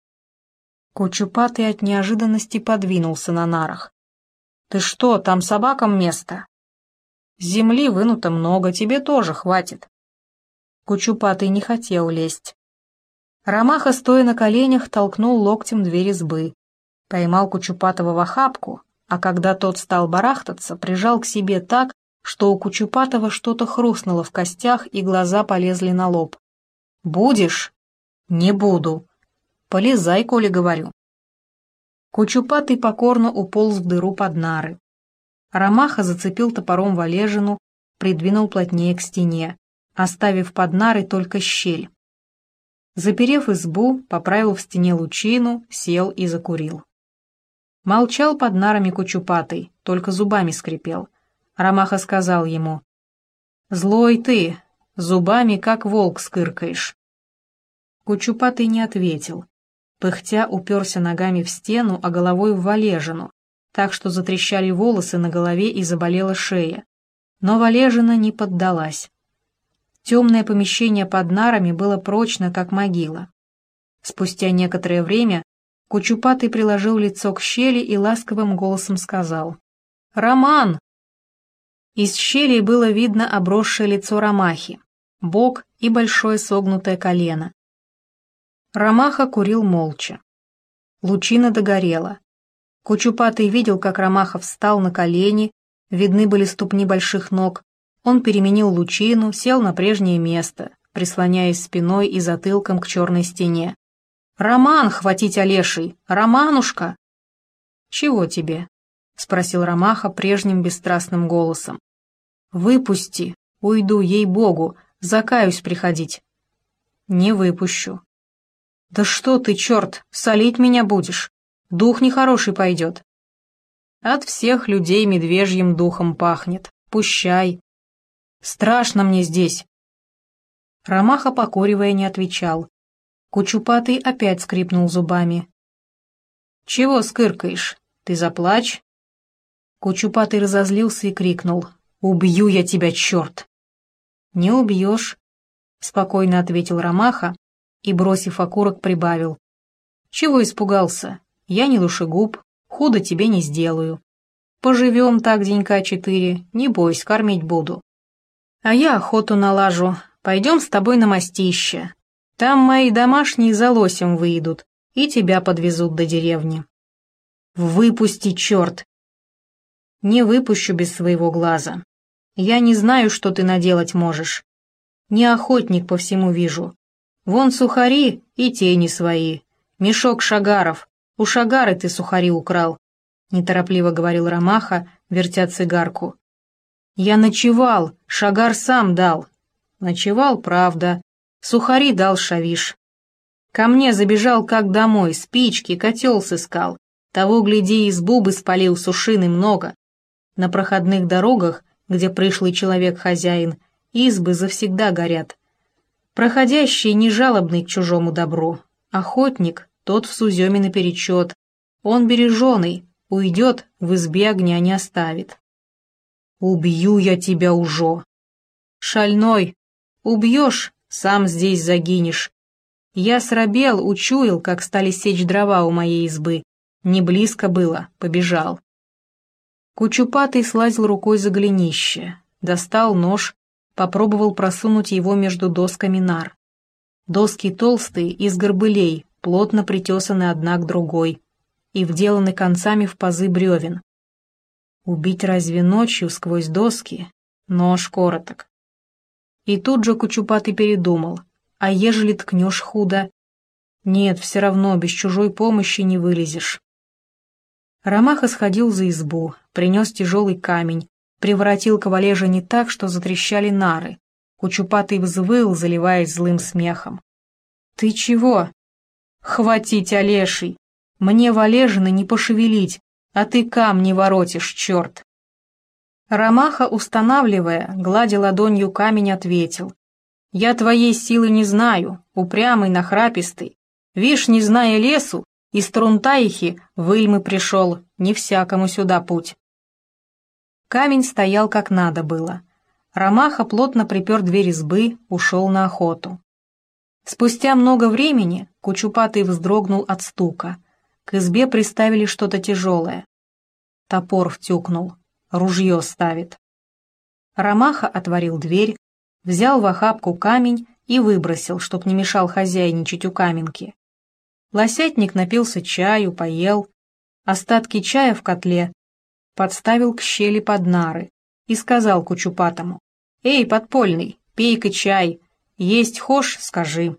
Кучупатый от неожиданности подвинулся на нарах. «Ты что, там собакам место?» «Земли вынуто много, тебе тоже хватит». Кучупатый не хотел лезть. Ромаха, стоя на коленях, толкнул локтем дверь избы, поймал Кучупатова в охапку, а когда тот стал барахтаться, прижал к себе так, что у Кучупатова что-то хрустнуло в костях и глаза полезли на лоб. «Будешь?» «Не буду». «Полезай, коли говорю». Кучупатый покорно уполз в дыру под нары. Ромаха зацепил топором валежину, придвинул плотнее к стене, оставив под нарой только щель. Заперев избу, поправил в стене лучину, сел и закурил. Молчал под нарами Кучупатый, только зубами скрипел. Ромаха сказал ему: «Злой ты, зубами как волк скыркаешь». Кучупатый не ответил. Пыхтя уперся ногами в стену, а головой в валежину, так что затрещали волосы на голове и заболела шея. Но валежина не поддалась. Темное помещение под нарами было прочно, как могила. Спустя некоторое время Кучупатый приложил лицо к щели и ласковым голосом сказал: «Роман!» Из щели было видно обросшее лицо Ромахи, бок и большое согнутое колено. Ромаха курил молча. Лучина догорела. Кучупатый видел, как Ромаха встал на колени, видны были ступни больших ног. Он переменил лучину, сел на прежнее место, прислоняясь спиной и затылком к черной стене. «Роман, хватить Олешей! Романушка!» «Чего тебе?» — спросил Ромаха прежним бесстрастным голосом. «Выпусти, уйду, ей-богу, закаюсь приходить». «Не выпущу». «Да что ты, черт, солить меня будешь? Дух нехороший пойдет». «От всех людей медвежьим духом пахнет. Пущай. Страшно мне здесь». Ромаха, покуривая, не отвечал. Кучупатый опять скрипнул зубами. «Чего скыркаешь? Ты заплачь». Кучупатый разозлился и крикнул: «Убью я тебя, черт!» «Не убьешь», — спокойно ответил Ромаха и, бросив окурок, прибавил: «Чего испугался? Я не душегуб, худо тебе не сделаю. Поживем так денька четыре, не бойся, кормить буду. А я охоту налажу, пойдем с тобой на мастище. Там мои домашние за лосем выйдут и тебя подвезут до деревни». «Выпусти, черт!» «Не выпущу без своего глаза. Я не знаю, что ты наделать можешь. Не охотник по всему вижу. Вон сухари и тени свои. Мешок шагаров. У шагары ты сухари украл», — неторопливо говорил Ромаха, вертя цигарку. «Я ночевал, шагар сам дал». «Ночевал, правда. Сухари дал шавиш. Ко мне забежал как домой, спички, котел сыскал. Того, гляди, избу бы спалил, сушины много. На проходных дорогах, где пришлый человек хозяин, избы завсегда горят. Проходящий не жалобный к чужому добру. Охотник, тот в суземе наперечет. Он береженый, уйдет, в избе огня не оставит. Убью я тебя уже. Шальной, убьешь, сам здесь загинешь. Я срабел, учуял, как стали сечь дрова у моей избы. Не близко было, побежал. Кучупатый слазил рукой за голенище, достал нож, попробовал просунуть его между досками нар. Доски толстые, из горбылей, плотно притесаны одна к другой и вделаны концами в пазы бревен. Убить разве ночью сквозь доски? Нож короток. И тут же Кучупатый передумал. А ежели ткнешь худо? Нет, все равно без чужой помощи не вылезешь. Ромаха сходил за избу, принес тяжелый камень, приворотил кавалежа не так, что затрещали нары. Кучупатый взвыл, заливаясь злым смехом. «Ты чего?» «Хватить, Олеший! Мне валежины не пошевелить, а ты камни воротишь, черт!» Ромаха, устанавливая, гладя ладонью камень, ответил. «Я твоей силы не знаю, упрямый, нахрапистый. Вишь, не зная лесу, из Трунтаихи в Ильмы пришел, не всякому сюда путь». Камень стоял как надо было. Ромаха плотно припер дверь избы, ушел на охоту. Спустя много времени Кучупатый вздрогнул от стука. К избе приставили что-то тяжелое. Топор втюкнул, ружье ставит. Ромаха отворил дверь, взял в охапку камень и выбросил, чтоб не мешал хозяйничать у каменки. Лосятник напился чаю, поел. Остатки чая в котле подставил к щели под нары и сказал Кучупатому: «Эй, подпольный, пей-ка чай, есть хошь, скажи».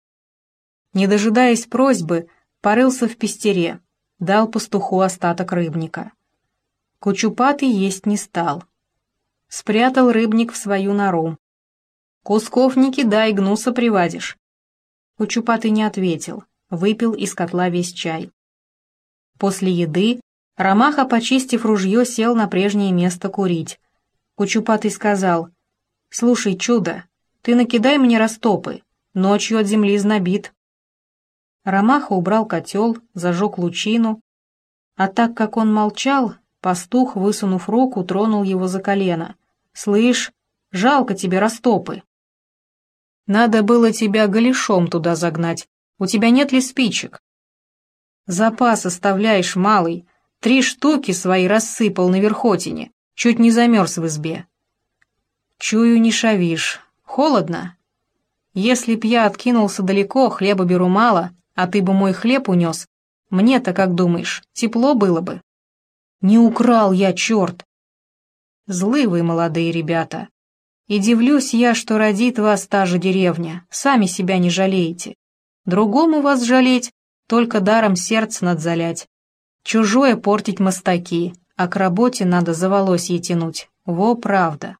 Не дожидаясь просьбы, порылся в пестере, дал пастуху остаток рыбника. Кучупатый есть не стал. Спрятал рыбник в свою нору. «Кусков не кидай, гнуса привадишь». Кучупатый не ответил, выпил из котла весь чай. После еды Ромаха, почистив ружье, сел на прежнее место курить. Кучупатый сказал: «Слушай, чудо, ты накидай мне растопы, ночью от земли знобит». Ромаха убрал котел, зажег лучину, а так как он молчал, пастух, высунув руку, тронул его за колено. «Слышь, жалко тебе растопы. Надо было тебя голышом туда загнать, у тебя нет ли спичек? Запас оставляешь малый, три штуки свои рассыпал на верхотине, чуть не замерз в избе». «Чую, не шавишь. Холодно? Если б я откинулся далеко, хлеба беру мало, а ты бы мой хлеб унес, мне-то, как думаешь, тепло было бы?» «Не украл я, черт!» «Злы вы, молодые ребята. И дивлюсь я, что родит вас та же деревня, сами себя не жалеете. Другому вас жалеть, только даром сердце надзалять. Чужое портить мастаки, а к работе надо за волосье тянуть. Во правда».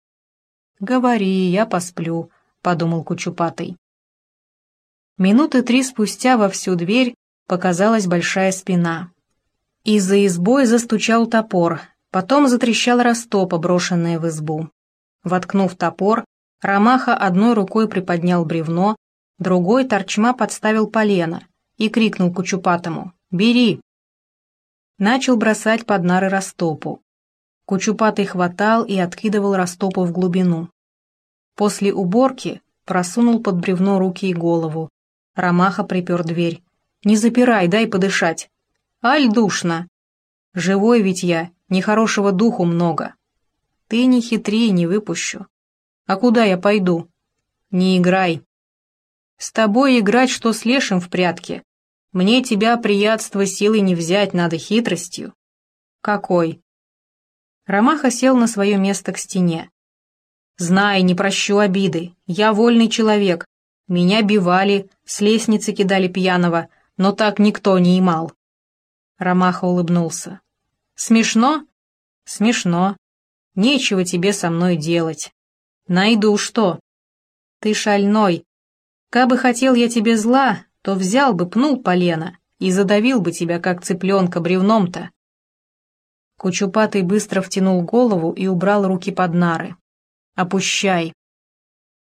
«Говори, я посплю», — подумал Кучупатый. Минуты три спустя во всю дверь показалась большая спина. И за избой застучал топор, потом затрещал растопа, брошенная в избу. Воткнув топор, Ромаха одной рукой приподнял бревно, другой торчма подставил полено и крикнул Кучупатому: «Бери!» Начал бросать под нары растопу. Кучупатый хватал и откидывал растопу в глубину. После уборки просунул под бревно руки и голову. Ромаха припер дверь. «Не запирай, дай подышать». «Аль, душно». «Живой ведь я, нехорошего духу много». «Ты не хитри, не выпущу». «А куда я пойду?» «Не играй». «С тобой играть, что с лешим в прятки. Мне тебя, приятства, силой не взять, надо хитростью». «Какой?» Ромаха сел на свое место к стене. «Знай, не прощу обиды, я вольный человек. Меня бивали, с лестницы кидали пьяного, но так никто не имал». Ромаха улыбнулся. «Смешно?» «Смешно. Нечего тебе со мной делать. Найду что?» «Ты шальной. Кабы хотел я тебе зла, то взял бы, пнул полено и задавил бы тебя, как цыпленка, бревном-то». Кучупатый быстро втянул голову и убрал руки под нары. «Опущай».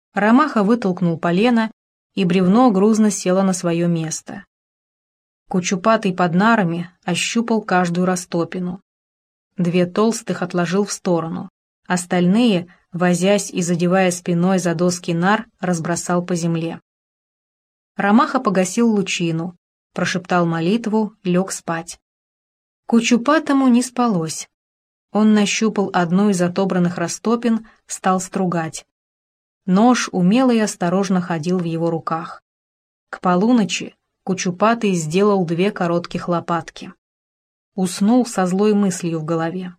Ромаха вытолкнул полено, и бревно грузно село на свое место. Кучупатый под нарами ощупал каждую растопину. Две толстых отложил в сторону, остальные, возясь и задевая спиной за доски нар, разбросал по земле. Ромаха погасил лучину, прошептал молитву, лег спать. Кучупатому не спалось. Он нащупал одну из отобранных растопин, стал стругать. Нож умело и осторожно ходил в его руках. К полуночи Кучупатый сделал две коротких лопатки. Уснул со злой мыслью в голове.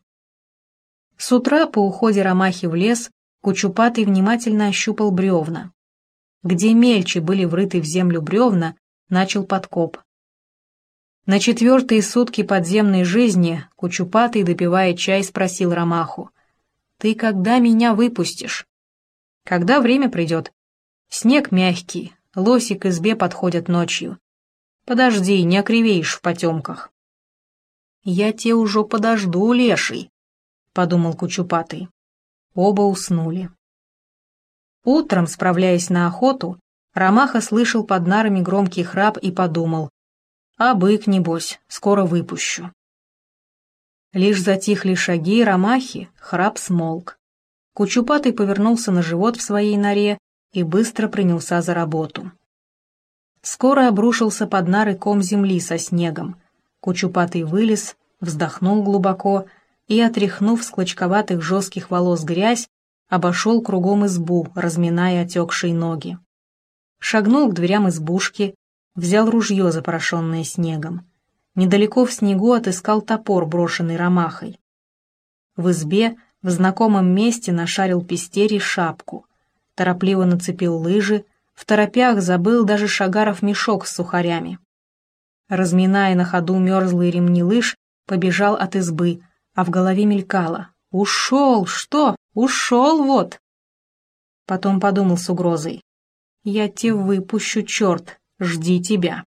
С утра по уходе Ромахи в лес Кучупатый внимательно ощупал бревна. Где мельче были врыты в землю бревна, начал подкоп. На четвертые сутки подземной жизни Кучупатый, допивая чай, спросил Ромаху: «Ты когда меня выпустишь?» «Когда время придет. Снег мягкий, лоси к избе подходят ночью. Подожди, не окривеешь в потемках». «Я те уже подожду, леший», — подумал Кучупатый. Оба уснули. Утром, справляясь на охоту, Ромаха слышал под нарами громкий храп и подумал: «А бык, небось, скоро выпущу». Лишь затихли шаги Ромахи, храп смолк. Кучупатый повернулся на живот в своей норе и быстро принялся за работу. Скоро обрушился под нары ком земли со снегом. Кучупатый вылез, вздохнул глубоко и, отряхнув с клочковатых жестких волос грязь, обошел кругом избу, разминая отекшие ноги. Шагнул к дверям избушки, взял ружье, запорошенное снегом. Недалеко в снегу отыскал топор, брошенный Ромахой. В избе в знакомом месте нашарил пестерий шапку, торопливо нацепил лыжи, в торопях забыл даже Шагаров мешок с сухарями. Разминая на ходу мерзлые ремни лыж, побежал от избы, а в голове мелькало: «Ушел, что? Ушел вот!» Потом подумал с угрозой: «Я те выпущу, черт, жди тебя».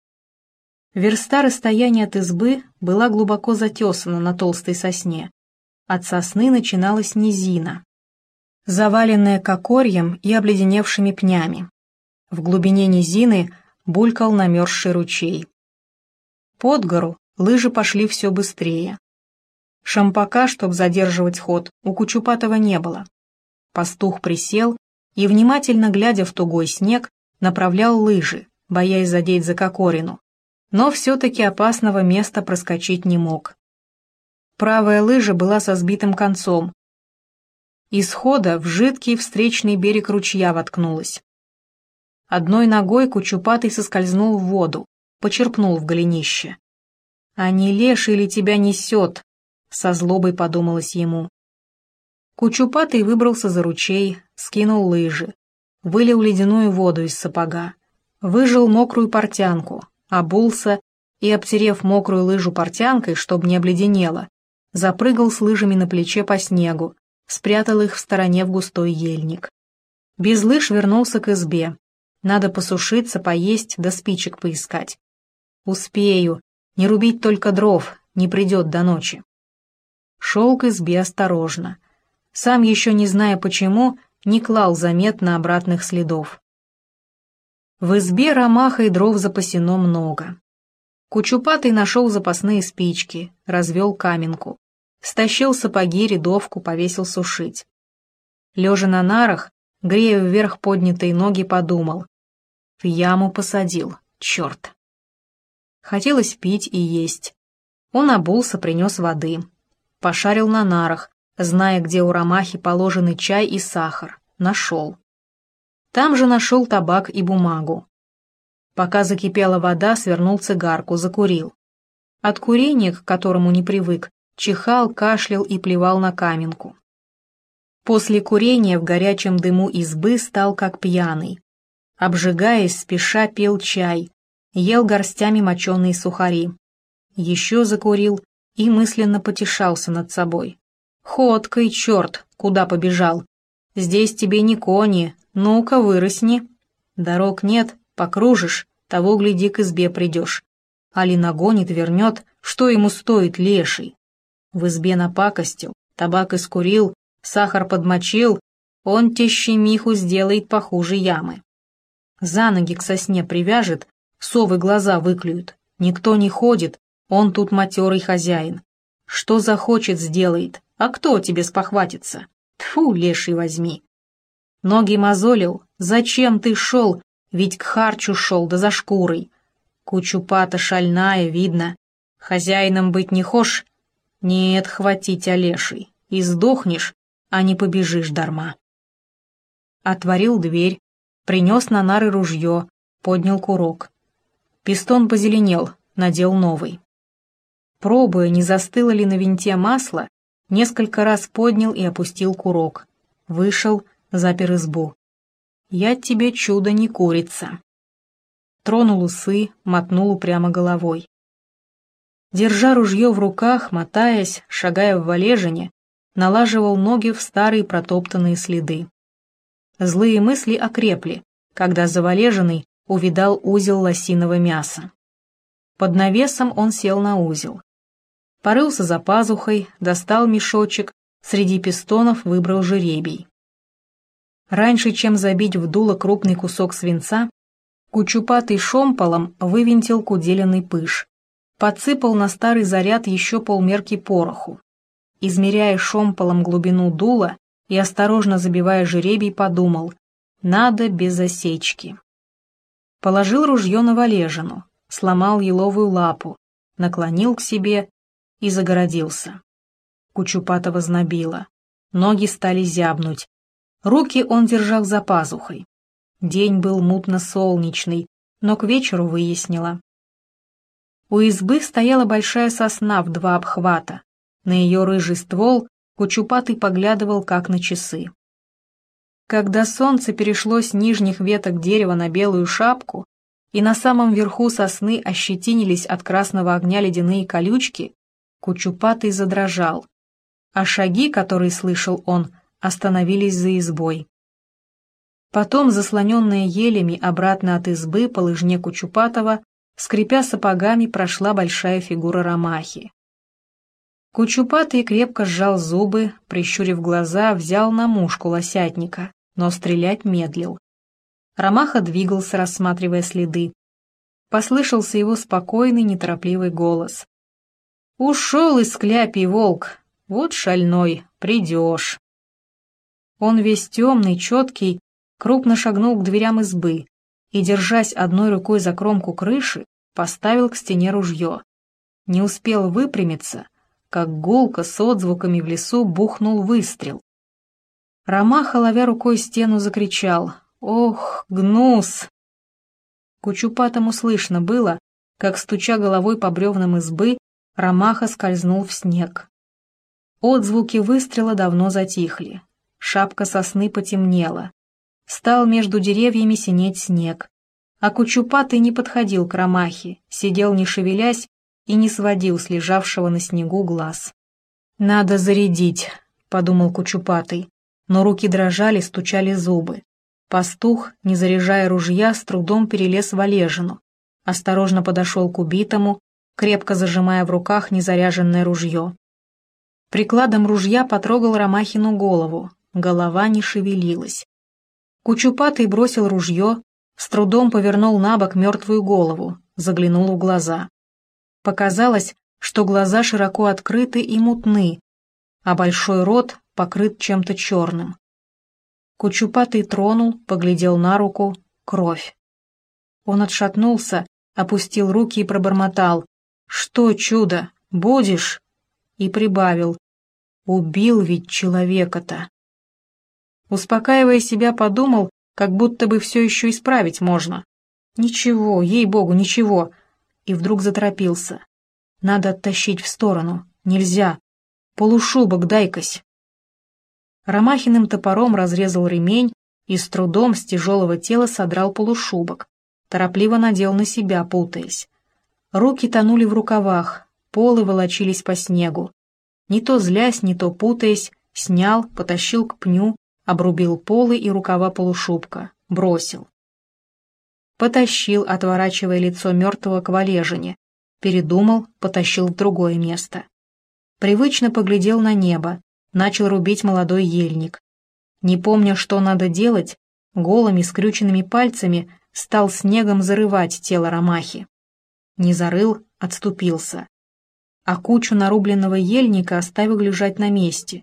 Верста расстояния от избы была глубоко затесана на толстой сосне. От сосны начиналась низина, заваленная кокорьем и обледеневшими пнями. В глубине низины булькал намерзший ручей. Под гору лыжи пошли все быстрее. Шампака, чтоб задерживать ход, у Кучупатого не было. Пастух присел и, внимательно глядя в тугой снег, направлял лыжи, боясь задеть за кокорину, но все-таки опасного места проскочить не мог. Правая лыжа была со сбитым концом. Из хода в жидкий встречный берег ручья воткнулась. Одной ногой Кучупатый соскользнул в воду, почерпнул в голенище. «А не леший ли тебя несет?» — со злобой подумалось ему. Кучупатый выбрался за ручей, скинул лыжи, вылил ледяную воду из сапога, выжал мокрую портянку, обулся и, обтерев мокрую лыжу портянкой, чтобы не обледенело, запрыгал с лыжами на плече по снегу, спрятал их в стороне в густой ельник. Без лыж вернулся к избе. Надо посушиться, поесть, да спичек поискать. Успею, не рубить только дров, не придет до ночи. Шел к избе осторожно. Сам еще не зная почему, не клал заметно обратных следов. В избе Ромаха и дров запасено много. Кучупатый нашел запасные спички, развел каменку, стащил сапоги, рядовку, повесил сушить. Лежа на нарах, грея вверх поднятые ноги, подумал: в яму посадил, черт. Хотелось пить и есть. Он обулся, принес воды. Пошарил на нарах, зная, где у Ромахи положены чай и сахар. Нашел. Там же нашел табак и бумагу. Пока закипела вода, свернул цигарку, закурил. От курения, к которому не привык, чихал, кашлял и плевал на каменку. После курения в горячем дыму избы стал как пьяный. Обжигаясь, спеша пил чай, ел горстями моченые сухари. Еще закурил и мысленно потешался над собой. «Ходкой, черт, куда побежал? Здесь тебе не кони, ну-ка выросни. Дорог нет, покружишь, того, гляди, к избе придешь. Али нагонит, вернет, что ему стоит леший? В избе напакостил, табак искурил, сахар подмочил, он те щемиху сделает похуже ямы. За ноги к сосне привяжет, совы глаза выклюют. Никто не ходит, он тут матерый хозяин. Что захочет, сделает, а кто тебе спохватится? Тьфу, леший возьми. Ноги мозолил, зачем ты шел, ведь к харчу шел, да за шкурой. Кучупата шальная, видно. Хозяином быть не хошь? Нет, хватить, олеший, и сдохнешь, а не побежишь дарма. Отворил дверь, принес на нары ружье, поднял курок. Пистон позеленел, надел новый. Пробуя, не застыло ли на винте масло, несколько раз поднял и опустил курок. Вышел, запер избу. «Я тебе чудо не курица». Тронул усы, мотнул упрямо головой. Держа ружье в руках, мотаясь, шагая в валежине, налаживал ноги в старые протоптанные следы. Злые мысли окрепли, когда за валежиной увидал узел лосиного мяса. Под навесом он сел на узел. Порылся за пазухой, достал мешочек, среди пистонов выбрал жеребий. Раньше, чем забить в дуло крупный кусок свинца, Кучупатый шомполом вывинтил куделиный пыш, подсыпал на старый заряд еще полмерки пороху. Измеряя шомполом глубину дула и осторожно забивая жеребий, подумал: надо без осечки. Положил ружье на валежину, сломал еловую лапу, наклонил к себе и загородился. Кучупатого знобило, ноги стали зябнуть, руки он держал за пазухой. День был мутно-солнечный, но к вечеру выяснило. У избы стояла большая сосна в два обхвата. На ее рыжий ствол Кучупатый поглядывал, как на часы. Когда солнце перешло с нижних веток дерева на белую шапку, и на самом верху сосны ощетинились от красного огня ледяные колючки, Кучупатый задрожал, а шаги, которые слышал он, остановились за избой. Потом, заслоненная елями обратно от избы по лыжне Кучупатова, скрипя сапогами, прошла большая фигура ромахи. Кучупатый крепко сжал зубы, прищурив глаза, взял на мушку лосятника, но стрелять медлил. Ромаха двигался, рассматривая следы. Послышался его спокойный, неторопливый голос. «Ушел из кляпий волк, вот шальной, придешь». Он весь темный, четкий, крупно шагнул к дверям избы и, держась одной рукой за кромку крыши, поставил к стене ружье. Не успел выпрямиться, как гулко с отзвуками в лесу бухнул выстрел. Ромаха, ловя рукой стену, закричал: «Ох, гнус!» Кучупатому слышно было, как, стуча головой по бревнам избы, Ромаха скользнул в снег. Отзвуки выстрела давно затихли. Шапка сосны потемнела. Стал между деревьями синеть снег. А Кучупатый не подходил к Ромахе, сидел не шевелясь и не сводил с лежавшего на снегу глаз. «Надо зарядить», — подумал Кучупатый, но руки дрожали, стучали зубы. Пастух, не заряжая ружья, с трудом перелез в валежину, осторожно подошел к убитому, крепко зажимая в руках незаряженное ружье. Прикладом ружья потрогал Ромахину голову, голова не шевелилась. Кучупатый бросил ружье, с трудом повернул на бок мертвую голову, заглянул в глаза. Показалось, что глаза широко открыты и мутны, а большой рот покрыт чем-то черным. Кучупатый тронул, поглядел на руку — кровь. Он отшатнулся, опустил руки и пробормотал: «Что, чудо, будешь?» И прибавил: «Убил ведь человека-то». Успокаивая себя, подумал, как будто бы все еще исправить можно. «Ничего, ей-богу, ничего». И вдруг заторопился. «Надо оттащить в сторону. Нельзя. Полушубок дай-кась». Ромахиным топором разрезал ремень и с трудом с тяжелого тела содрал полушубок. Торопливо надел на себя, путаясь. Руки тонули в рукавах, полы волочились по снегу. Не то злясь, не то путаясь, снял, потащил к пню, обрубил полы и рукава полушубка, бросил. Потащил, отворачивая лицо мертвого к валежине, передумал, потащил в другое место. Привычно поглядел на небо, начал рубить молодой ельник. Не помня, что надо делать, голыми скрюченными пальцами стал снегом зарывать тело ромахи. Не зарыл, отступился. А кучу нарубленного ельника оставил лежать на месте.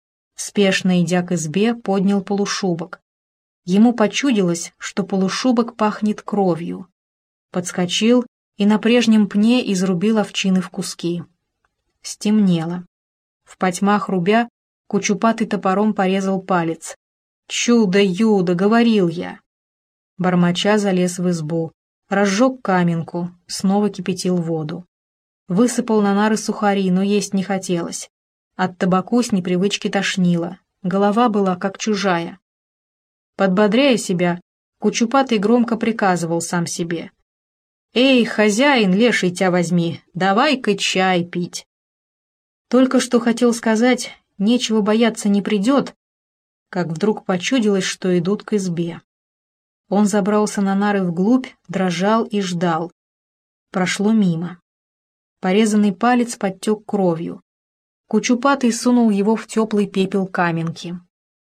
Спешно идя к избе, поднял полушубок. Ему почудилось, что полушубок пахнет кровью. Подскочил и на прежнем пне изрубил овчины в куски. Стемнело. В потьмах рубя Кучупатый топором порезал палец. «Чудо-юдо, говорил я!» Бормоча залез в избу, разжег каменку, снова кипятил воду. Высыпал на нары сухари, но есть не хотелось. От табаку с непривычки тошнило, голова была как чужая. Подбодряя себя, Кучупатый громко приказывал сам себе. «Эй, хозяин, леший тя возьми, давай-ка чай пить!» Только что хотел сказать, нечего бояться не придет, как вдруг почудилось, что идут к избе. Он забрался на нары вглубь, дрожал и ждал. Прошло мимо. Порезанный палец подтек кровью. Кучупатый сунул его в теплый пепел каменки.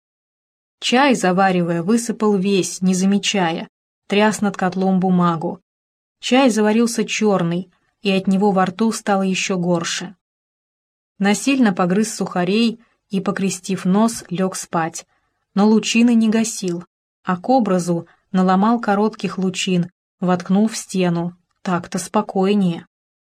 Чай, заваривая, высыпал весь, не замечая, тряс над котлом бумагу. Чай заварился черный, и от него во рту стало еще горше. Насильно погрыз сухарей и, покрестив нос, лег спать, но лучины не гасил, а к образу наломал коротких лучин, воткнул в стену, так-то спокойнее.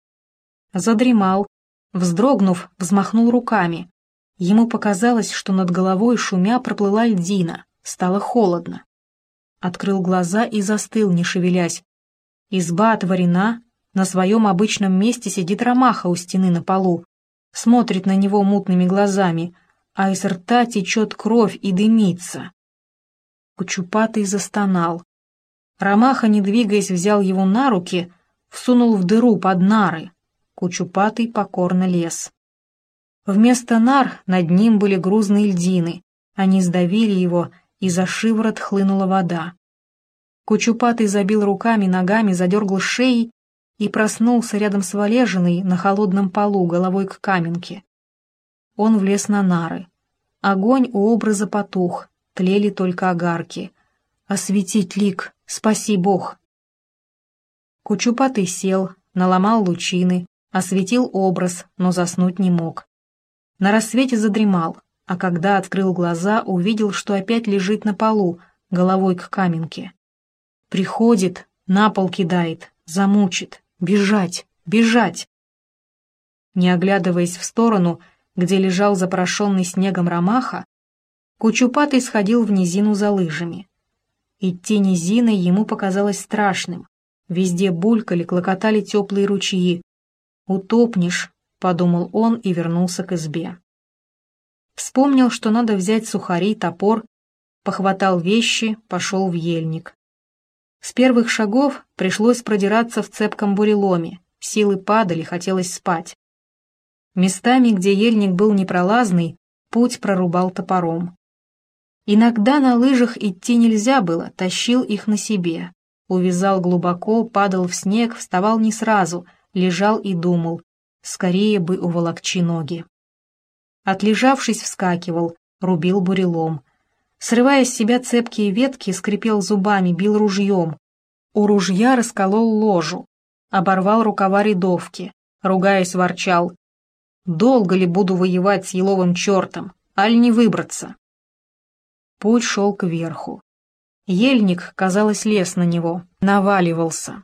Задремал, вздрогнув, взмахнул руками. Ему показалось, что над головой шумя проплыла льдина, стало холодно. Открыл глаза и застыл, не шевелясь. Изба отворена, на своем обычном месте сидит ромаха у стены на полу, смотрит на него мутными глазами, а из рта течет кровь и дымится. Кучупатый застонал. Ромаха, не двигаясь, взял его на руки, всунул в дыру под нары. Кучупатый покорно лез. Вместо нар над ним были грузные льдины, они сдавили его, и за шиворот хлынула вода. Кучупатый забил руками, ногами, задергал шеей и проснулся рядом с Валежиной на холодном полу головой к каменке. Он влез на нары. Огонь у образа потух, тлели только огарки. «Осветить лик, спаси Бог!» Кучупатый сел, наломал лучины, осветил образ, но заснуть не мог. На рассвете задремал, а когда открыл глаза, увидел, что опять лежит на полу, головой к каменке. Приходит, на пол кидает, замучит. Бежать, бежать! Не оглядываясь в сторону, где лежал запорошенный снегом ромаха, Кучупатый сходил в низину за лыжами. Идти низиной ему показалось страшным. Везде булькали, клокотали теплые ручьи. «Утопнешь», — подумал он и вернулся к избе. Вспомнил, что надо взять сухари, топор, похватал вещи, пошел в ельник. С первых шагов пришлось продираться в цепком буреломе, силы падали, хотелось спать. Местами, где ельник был непролазный, путь прорубал топором. Иногда на лыжах идти нельзя было, тащил их на себе. Увязал глубоко, падал в снег, вставал не сразу, лежал и думал, скорее бы уволокчи ноги. Отлежавшись, вскакивал, рубил бурелом. Срывая с себя цепкие ветки, скрипел зубами, бил ружьем. У ружья расколол ложу, оборвал рукава рядовки, ругаясь, ворчал. «Долго ли буду воевать с еловым чертом, аль не выбраться?» Путь шел кверху. Ельник, казалось, лез на него, наваливался.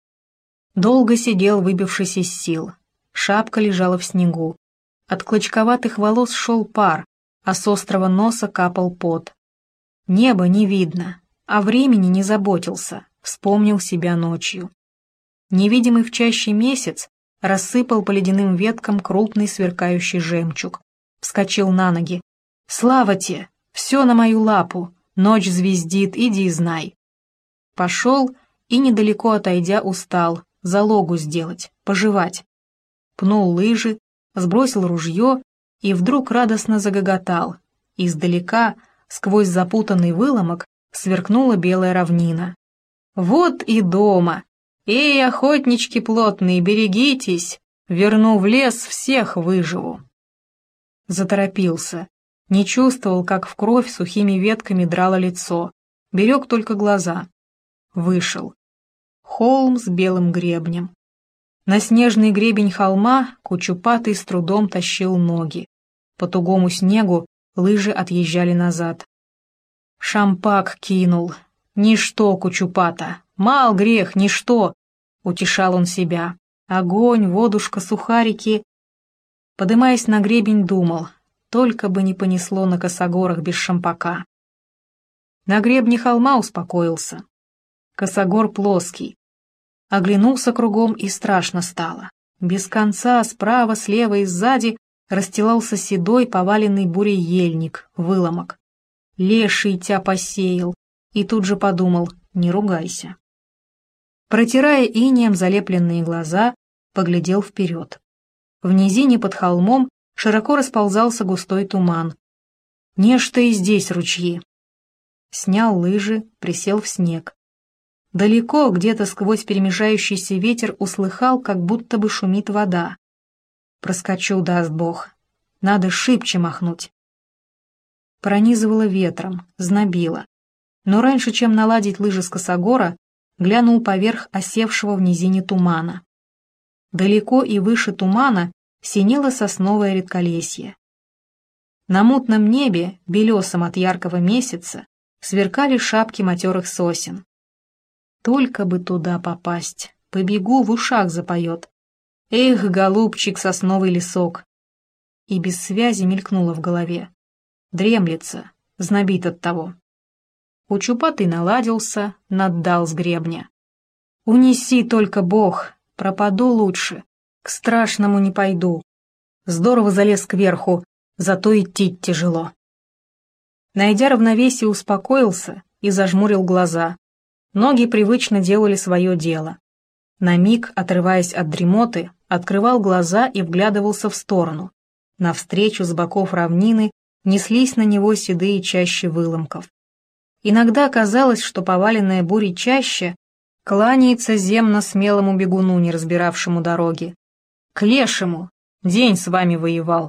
Долго сидел, выбившись из сил. Шапка лежала в снегу. От клочковатых волос шел пар, а с острого носа капал пот. Небо не видно, а времени не заботился, вспомнил себя ночью. Невидимый в чаще месяц рассыпал по ледяным веткам крупный сверкающий жемчуг. Вскочил на ноги. «Слава те! Все на мою лапу! Ночь звездит, иди знай!» Пошел и, недалеко отойдя, устал, залогу сделать, пожевать. Пнул лыжи, сбросил ружье и вдруг радостно загоготал. Издалека, сквозь запутанный выломок, сверкнула белая равнина. «Вот и дома! Эй, охотнички плотные, берегитесь! Верну в лес, всех выживу!» Заторопился. Не чувствовал, как в кровь сухими ветками драло лицо, берег только глаза. Вышел. Холм с белым гребнем. На снежный гребень холма Кучупатый с трудом тащил ноги. По тугому снегу лыжи отъезжали назад. Шампак кинул. Ничто, Кучупата, мал грех, ничто, утешал он себя. Огонь, водушка, сухарики. Подымаясь на гребень, думал, только бы не понесло на косогорах без шампака. На гребне холма успокоился. Косогор плоский. Оглянулся кругом, и страшно стало. Без конца, справа, слева и сзади расстилался седой, поваленный бурей ельник, выломок. Леший тя посеял, и тут же подумал, не ругайся. Протирая инеем залепленные глаза, поглядел вперед. В низине под холмом широко расползался густой туман. Нечто и здесь ручьи. Снял лыжи, присел в снег. Далеко, где-то сквозь перемежающийся ветер, услыхал, как будто бы шумит вода. Проскочу, даст Бог. Надо шибче махнуть. Пронизывало ветром, знобило. Но раньше, чем наладить лыжи с косогора, глянул поверх осевшего в низине тумана. Далеко и выше тумана синело сосновое редколесье. На мутном небе, белесом от яркого месяца, сверкали шапки матерых сосен. Только бы туда попасть, побегу, в ушах запоет. Эх, голубчик, сосновый лесок! И без связи мелькнуло в голове. Дремлется, знобит от того. Кучупатый наладился, наддал с гребня. Унеси только Бог, пропаду лучше, к страшному не пойду. Здорово залез кверху, зато идти тяжело. Найдя равновесие, успокоился и зажмурил глаза. Ноги привычно делали свое дело. На миг, отрываясь от дремоты, открывал глаза и вглядывался в сторону. Навстречу с боков равнины неслись на него седые чащи выломков. Иногда казалось, что поваленная бурей чаща кланяется земно смелому бегуну, не разбиравшему дороги. К лешему! День с вами воевал.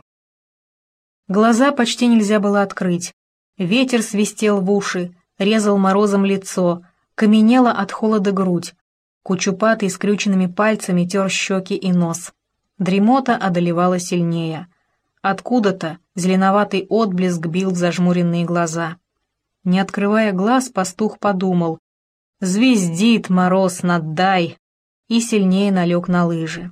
Глаза почти нельзя было открыть. Ветер свистел в уши, резал морозом лицо, каменела от холода грудь. Кучупатый скрюченными пальцами тер щеки и нос. Дремота одолевала сильнее. Откуда-то зеленоватый отблеск бил в зажмуренные глаза. Не открывая глаз, пастух подумал: «Звездит мороз, наддай!» и сильнее налег на лыжи.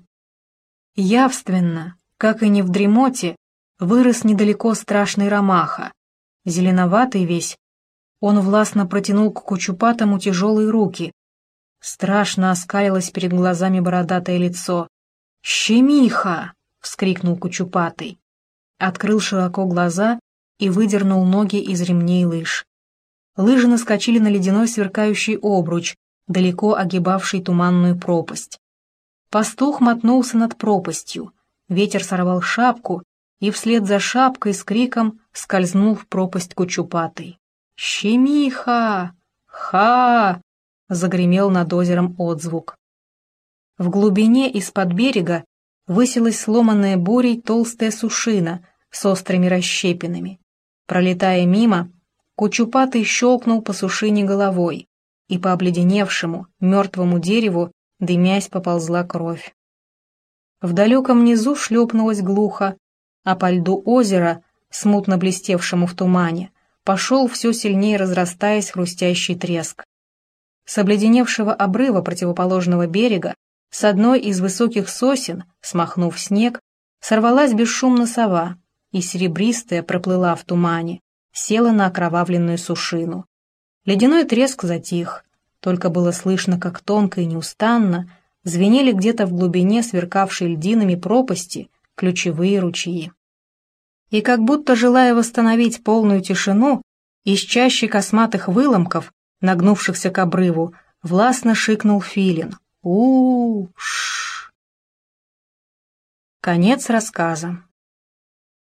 Явственно, как и не в дремоте, вырос недалеко страшный ромаха. Зеленоватый весь, он властно протянул к Кучупатому тяжелые руки. Страшно оскалилось перед глазами бородатое лицо. «Щемиха!» — вскрикнул Кучупатый. Открыл широко глаза и выдернул ноги из ремней лыж. Лыжи наскочили на ледяной сверкающий обруч, далеко огибавший туманную пропасть. Пастух мотнулся над пропастью, ветер сорвал шапку, и вслед за шапкой с криком скользнул в пропасть Кучупатый. «Щемиха! Ха!» — загремел над озером отзвук. В глубине из-под берега высилась сломанная бурей толстая сушина с острыми расщепинами. Пролетая мимо, Кучупатый щелкнул по сушине головой, и по обледеневшему, мертвому дереву, дымясь, поползла кровь. В далеком низу шлепнулось глухо, а по льду озера, смутно блестевшему в тумане, пошел все сильнее разрастаясь хрустящий треск. С обледеневшего обрыва противоположного берега, с одной из высоких сосен, смахнув снег, сорвалась бесшумно сова, и серебристая проплыла в тумане, села на окровавленную сушину. Ледяной треск затих, только было слышно, как тонко и неустанно звенели где-то в глубине сверкавшей льдинами пропасти ключевые ручьи. И как будто желая восстановить полную тишину, из чащи косматых выломков, нагнувшихся к обрыву, властно шикнул филин. У-у-у-ш. Конец рассказа.